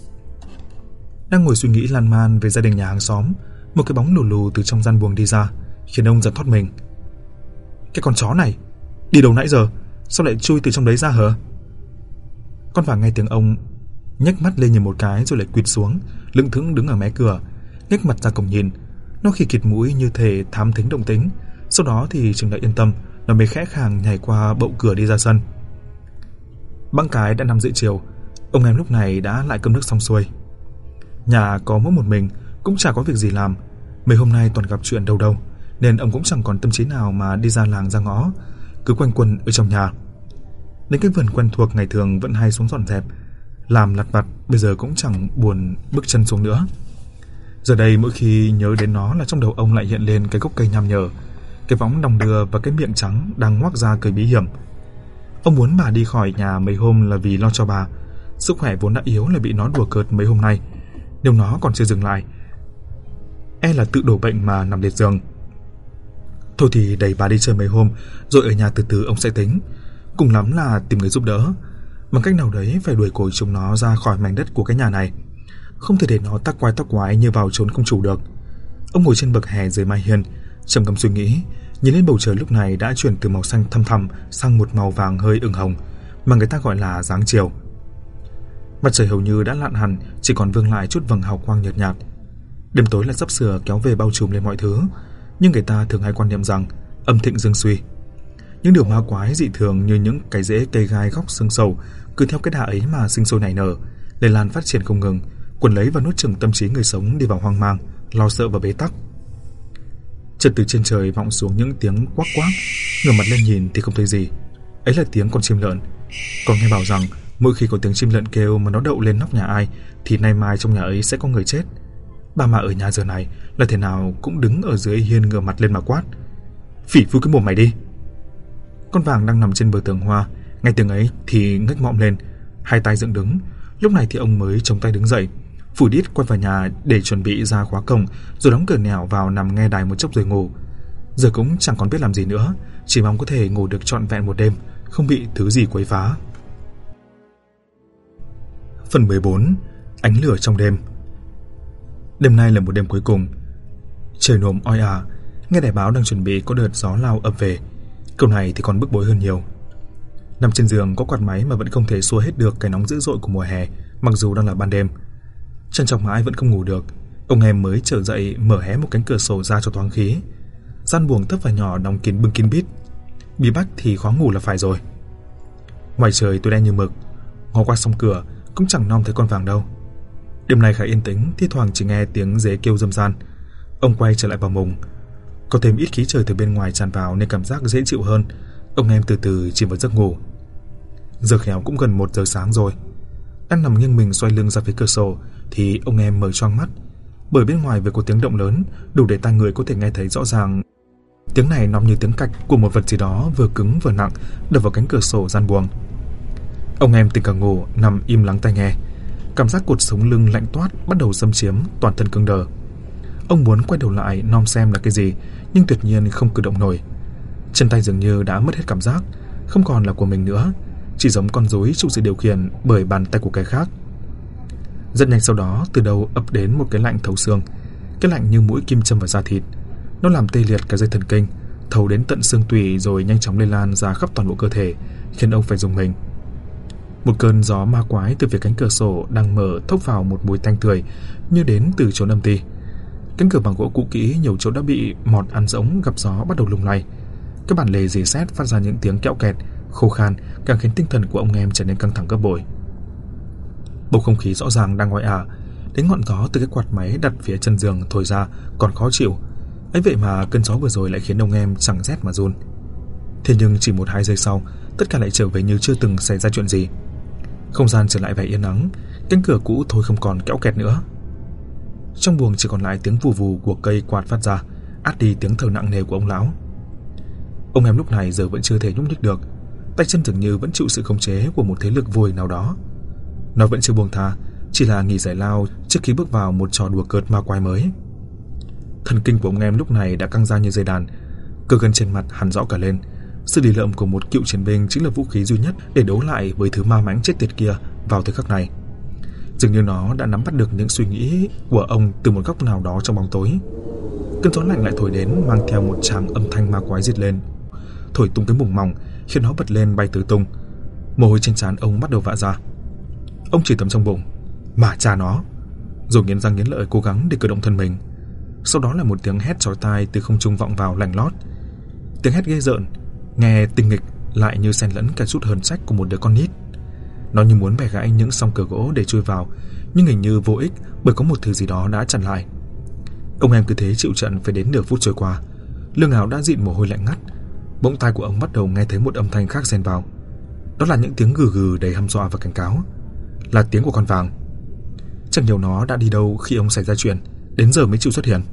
Đang ngồi suy nghĩ lan man về gia đình nhà hàng xóm, một cái bóng lù lù từ trong gian buồng đi ra, khiến ông giật thoát mình. Cái con chó này đi đâu nãy giờ, sao lại chui từ trong đấy ra hả? Con Vàng nghe tiếng ông, nhếch mắt lên nhìn một cái rồi lại quỵt xuống, lững thững đứng ở mé cửa, nhếch mặt ra cổng nhìn. Nó khịt khịt mũi như thể thám thính động tĩnh. Sau đó thì chừng đã yên tâm, nó mới khẽ khàng nhảy qua bậu cửa đi ra sân. Bẵng cái đã 5 rưỡi chiều, ông em lúc này đã lại cơm nước xong xuôi. Nhà có mỗi một mình, cũng chả có việc gì làm. Mấy hôm nay toàn gặp chuyện đâu đâu, nên ông cũng chẳng còn tâm trí nào mà đi ra làng ra ngõ, cứ quanh quẩn ở trong nhà. Đến cái vườn quen thuộc ngày thường vẫn hay xuống dọn dẹp, làm lặt vặt, bây giờ cũng chẳng buồn bước chân xuống nữa. Giờ đây mỗi khi nhớ đến nó là trong đầu ông lại hiện lên cái gốc cây nham nhở, cái võng đong đưa và cái miệng trắng đang ngoác ra cười bí hiểm. Ông muốn bà đi khỏi nhà mấy hôm là vì lo cho bà. Sức khỏe vốn đã yếu là bị nó đùa cợt mấy hôm nay. Nếu nó còn chưa dừng lại, là tự đổ bệnh mà nằm liệt giường. Thôi thì đẩy bà đi chơi mấy hôm, rồi ở nhà từ từ ông sẽ tính. Cùng lắm là tìm người giúp đỡ. Bằng cách nào đấy phải đuổi cổi chúng nó ra khỏi mảnh đất của cái nhà này. Không thể để nó tắc quái như vào trốn không chủ được. Ông ngồi trên bậc hè dưới mái hiên, trầm ngâm suy nghĩ, nhìn lên bầu trời lúc này đã chuyển từ màu xanh thăm thẳm sang một màu vàng hơi ửng hồng, mà người ta gọi là dáng chiều. Mặt trời hầu như đã lặn hẳn, chỉ còn vương lại chút vầng hào quang nhợt nhạt. Đêm tối là sắp sửa kéo về bao trùm lên mọi thứ, nhưng người ta thường hay quan niệm rằng âm thịnh dương suy. Những điều ma quái dị thường như những cái rễ cây gai góc xương sầu cứ theo cái đà ấy mà sinh sôi nảy nở, lây lan phát triển không ngừng, quấn lấy và nuốt chửng tâm trí người sống đi vào hoang mang, lo sợ và bế tắc. Chợt từ trên trời vọng xuống những tiếng quắc quác, ngửa mặt lên nhìn thì không thấy gì. Ấy là tiếng con chim lợn. Còn nghe bảo rằng mỗi khi có tiếng chim lợn kêu mà nó đậu lên nóc nhà ai thì nay mai trong nhà ấy sẽ có người chết. Bà mà ở nhà giờ này là thế nào cũng đứng ở dưới hiên ngửa mặt lên mà quát: "Phỉ phui cái mồm mày đi!" Con vàng đang nằm trên bờ tường hoa nghe tiếng ấy thì ngách mõm lên, hai tay dựng đứng. Lúc này thì ông mới chống tay đứng dậy, phủi đít quay vào nhà để chuẩn bị ra khóa cổng, rồi đóng cửa nẻo vào nằm nghe đài một chốc rồi ngủ. Giờ cũng chẳng còn biết làm gì nữa, chỉ mong có thể ngủ được trọn vẹn một đêm, không bị thứ gì quấy phá. Phần 14. Ánh lửa trong đêm. Đêm nay là một đêm cuối cùng. Trời nồm oi ả, nghe đài báo đang chuẩn bị có đợt gió lao ập về. Câu này thì còn bức bối hơn nhiều. Nằm trên giường có quạt máy mà vẫn không thể xua hết được cái nóng dữ dội của mùa hè, mặc dù đang là ban đêm. Trằn trọc mãi vẫn không ngủ được. Ông em mới trở dậy mở hé một cánh cửa sổ ra cho thoáng khí. Gian buồng thấp và nhỏ đóng kín bưng kín bít. Bí bách thì khó ngủ là phải rồi. Ngoài trời tối đen như mực, ngó qua song cửa cũng chẳng nom thấy con vàng đâu. Đêm nay khá yên tĩnh, thi thoảng chỉ nghe tiếng dế kêu râm ran. Ông quay trở lại vào mùng. Có thêm ít khí trời từ bên ngoài tràn vào nên cảm giác dễ chịu hơn. Ông em từ từ chìm vào giấc ngủ. Giờ khéo cũng gần 1 giờ sáng rồi. Đang nằm nghiêng mình xoay lưng ra phía cửa sổ thì ông em mở choang mắt, bởi bên ngoài vừa có tiếng động lớn đủ để tai người có thể nghe thấy rõ ràng. Tiếng này nó như tiếng cạch của một vật gì đó vừa cứng vừa nặng đập vào cánh cửa sổ gian buồng. Ông em tỉnh cả ngủ nằm im lắng tai nghe. Cảm giác cột sống lưng lạnh toát bắt đầu xâm chiếm, toàn thân cứng đờ. Ông muốn quay đầu lại nom xem là cái gì, nhưng tuyệt nhiên không cử động nổi. Chân tay dường như đã mất hết cảm giác, không còn là của mình nữa, chỉ giống con rối chịu sự điều khiển bởi bàn tay của cái khác. Rất nhanh sau đó, từ đầu ập đến một cái lạnh thấu xương, cái lạnh như mũi kim châm vào da thịt. Nó làm tê liệt cả dây thần kinh, thấu đến tận xương tủy rồi nhanh chóng lây lan ra khắp toàn bộ cơ thể, khiến ông phải rùng mình. Một cơn gió ma quái từ phía cánh cửa sổ đang mở thốc vào một mùi tanh tươi như đến từ chốn âm ty. Cánh cửa bằng gỗ cũ kỹ nhiều chỗ đã bị mọt ăn rỗng, gặp gió bắt đầu lung lay. Các bản lề rỉ sét phát ra những tiếng kẽo kẹt, khô khan, càng khiến tinh thần của ông em trở nên căng thẳng gấp bội. Bầu không khí rõ ràng đang oi ả, đến ngọn gió từ cái quạt máy đặt phía chân giường thổi ra còn khó chịu. Ấy vậy mà cơn gió vừa rồi lại khiến ông em chẳng rét mà run. Thế nhưng chỉ 1-2 giây sau, tất cả lại trở về như chưa từng xảy ra chuyện gì. Không gian trở lại vẻ yên ắng, cánh cửa cũ thôi không còn kẽo kẹt nữa. Trong buồng chỉ còn lại tiếng vù vù của cây quạt phát ra, át đi tiếng thở nặng nề của ông lão. Ông em lúc này giờ vẫn chưa thể nhúc nhích được, tay chân dường như vẫn chịu sự khống chế của một thế lực vô hình nào đó. Nó vẫn chưa buông tha, chỉ là nghỉ giải lao trước khi bước vào một trò đùa cợt ma quái mới. Thần kinh của ông em lúc này đã căng ra như dây đàn, cơ gân trên mặt hằn rõ cả lên. Sự lì lợm của một cựu chiến binh chính là vũ khí duy nhất để đấu lại với thứ ma mãnh chết tiệt kia vào thời khắc này. Dường như nó đã nắm bắt được những suy nghĩ của ông từ một góc nào đó trong bóng tối. Cơn gió lạnh lại thổi đến mang theo một tràng âm thanh ma quái rít lên, thổi tung cái mùng mỏng khiến nó bật lên bay tứ tung. Mồ hôi trên trán ông bắt đầu vã ra. Ông chỉ thầm trong bụng: "Mà cha nó!" Rồi nghiến răng nghiến lợi cố gắng để cử động thân mình. Sau đó là một tiếng hét chói tai từ không trung vọng vào lành lót. Tiếng hét ghê rợn, nghe tinh nghịch lại như xen lẫn cả chút hờn trách của một đứa con nít. Nó như muốn bẻ gãy những song cửa gỗ để chui vào, nhưng hình như vô ích bởi có một thứ gì đó đã chặn lại. Ông em cứ thế chịu trận phải đến nửa phút trôi qua, lưng áo đã dịn mồ hôi lạnh ngắt. Bỗng tai của ông bắt đầu nghe thấy một âm thanh khác xen vào. Đó là những tiếng gừ gừ đầy hăm dọa và cảnh cáo, là tiếng của con vàng. Chẳng hiểu nó đã đi đâu khi ông xảy ra chuyện, đến giờ mới chịu xuất hiện.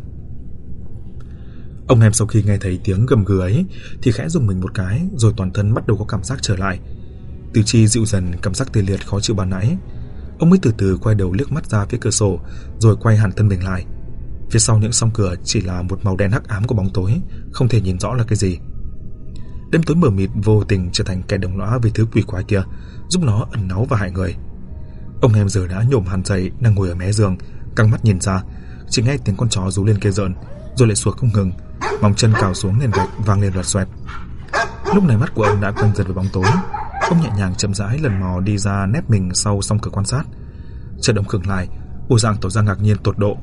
Ông em sau khi nghe thấy tiếng gầm gừ ấy thì khẽ rùng mình một cái, rồi toàn thân bắt đầu có cảm giác trở lại. Tứ chi dịu dần cảm giác tê liệt khó chịu ban nãy. Ông mới từ từ quay đầu liếc mắt ra phía cửa sổ, rồi quay hẳn thân mình lại. Phía sau những song cửa chỉ là một màu đen hắc ám của bóng tối, không thể nhìn rõ là cái gì. Đêm tối mờ mịt vô tình trở thành kẻ đồng lõa với thứ quỷ quái kia, giúp nó ẩn náu và hại người. Ông em giờ đã nhổm hẳn dậy, đang ngồi ở mé giường, căng mắt nhìn ra, chỉ nghe tiếng con chó rú lên kêu rợn, rồi lại sủa không ngừng, móng chân cào xuống nền gạch vang lên loạt xoẹt. Lúc này mắt của ông đã quen dần với bóng tối. Ông nhẹ nhàng chậm rãi lần mò đi ra, nép mình sau song cửa quan sát. Chợt ông khựng lại, bộ dạng tỏ ra ngạc nhiên tột độ.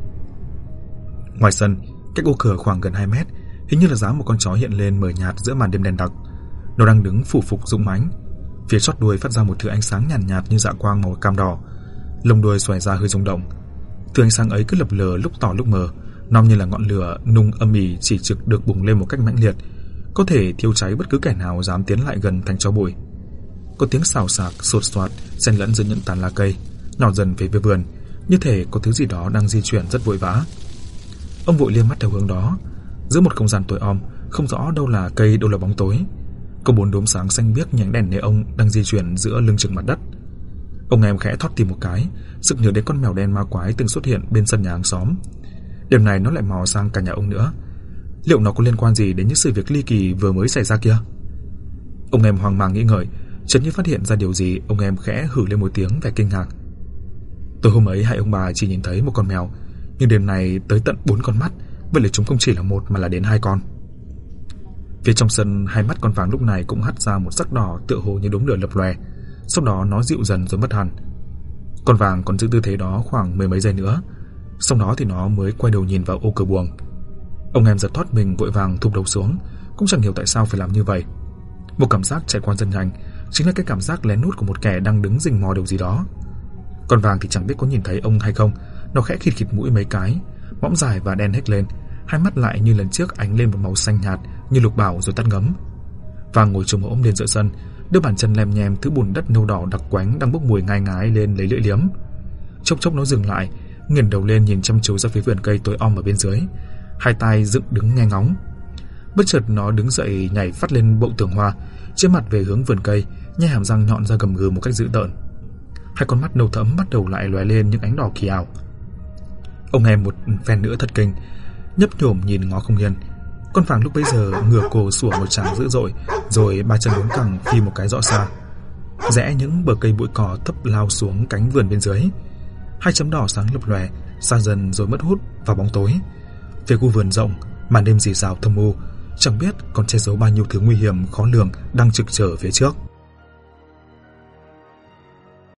Ngoài sân, cách ô cửa khoảng gần 2 mét, hình như là dáng một con chó hiện lên mờ nhạt giữa màn đêm đen đặc. Nó đang đứng phủ phục dũng mãnh. Phía chót đuôi phát ra một thứ ánh sáng nhàn nhạt như dạ quang màu cam đỏ. Lông đuôi xòe ra hơi rung động. Thứ ánh sáng ấy cứ lập lờ lúc tỏ lúc mờ, nom như là ngọn lửa nung âm ỉ chỉ trực được bùng lên một cách mãnh liệt, có thể thiêu cháy bất cứ kẻ nào dám tiến lại gần thành tro bụi. Có tiếng xào xạc sột soạt xen lẫn giữa những tán lá cây, nhỏ dần về phía vườn, như thể có thứ gì đó đang di chuyển rất vội vã. Ông vội liếc mắt theo hướng đó. Giữa một không gian tối om, không rõ đâu là cây đâu là bóng tối, có 4 đốm sáng xanh biếc nhánh đèn neon đang di chuyển giữa lưng chừng mặt đất. Ông em khẽ thót tim một cái, sực nhớ đến con mèo đen ma quái từng xuất hiện bên sân nhà hàng xóm. Đêm này nó lại mò sang cả nhà ông nữa. Liệu nó có liên quan gì đến những sự việc ly kỳ vừa mới xảy ra kia? Ông em hoang mang nghĩ ngợi, chợt như phát hiện ra điều gì, ông em khẽ hử lên một tiếng vẻ kinh ngạc. Tối hôm ấy hai ông bà chỉ nhìn thấy một con mèo, nhưng đêm này tới tận 4 con mắt, vậy là chúng không chỉ là một mà là đến 2 con. Phía trong sân, hai mắt con vàng lúc này cũng hắt ra một sắc đỏ tựa hồ như đốm lửa lập lòe. Sau đó nó dịu dần rồi mất hẳn. Con vàng còn giữ tư thế đó khoảng 10 mấy giây nữa, sau đó thì nó mới quay đầu nhìn vào ô cửa buồng. Ông em giật thoát mình, vội vàng thụp đầu xuống, cũng chẳng hiểu tại sao phải làm như vậy. Một cảm giác chạy qua rất nhanh, chính là cái cảm giác lén lút của một kẻ đang đứng rình mò điều gì đó. Con vàng thì chẳng biết có nhìn thấy ông hay không, nó khẽ khịt khịt mũi mấy cái, mõm dài và đen hết lên, hai mắt lại như lần trước ánh lên một màu xanh nhạt như lục bảo rồi tắt ngấm. Vàng ngồi trồm hổm lên giữa sân, đưa bàn chân lem nhem thứ bùn đất nâu đỏ đặc quánh đang bốc mùi ngai ngái lên lấy lưỡi liếm. Chốc chốc nó dừng lại, ngẩng đầu lên nhìn chăm chú ra phía vườn cây tối om ở bên dưới, hai tai dựng đứng nghe ngóng. Bất chợt nó đứng dậy nhảy phát lên bậu tường hoa, chĩa mặt về hướng vườn cây, nhe hàm răng nhọn ra gầm gừ một cách dữ tợn. Hai con mắt nâu thẫm bắt đầu lại lóe lên những ánh đỏ kỳ ảo. Ông em một phen nữa thất kinh, nhấp nhổm nhìn ngó không yên. Con vàng lúc bấy giờ ngửa cổ sủa một tràng dữ dội, rồi ba chân bốn cẳng phi một cái rõ xa. Rẽ những bờ cây bụi cỏ thấp lao xuống cánh vườn bên dưới. Hai chấm đỏ sáng lập lòe, xa dần rồi mất hút vào bóng tối. Phía khu vườn rộng, màn đêm rì rào thâm u, chẳng biết còn che giấu bao nhiêu thứ nguy hiểm khó lường đang trực chờ phía trước.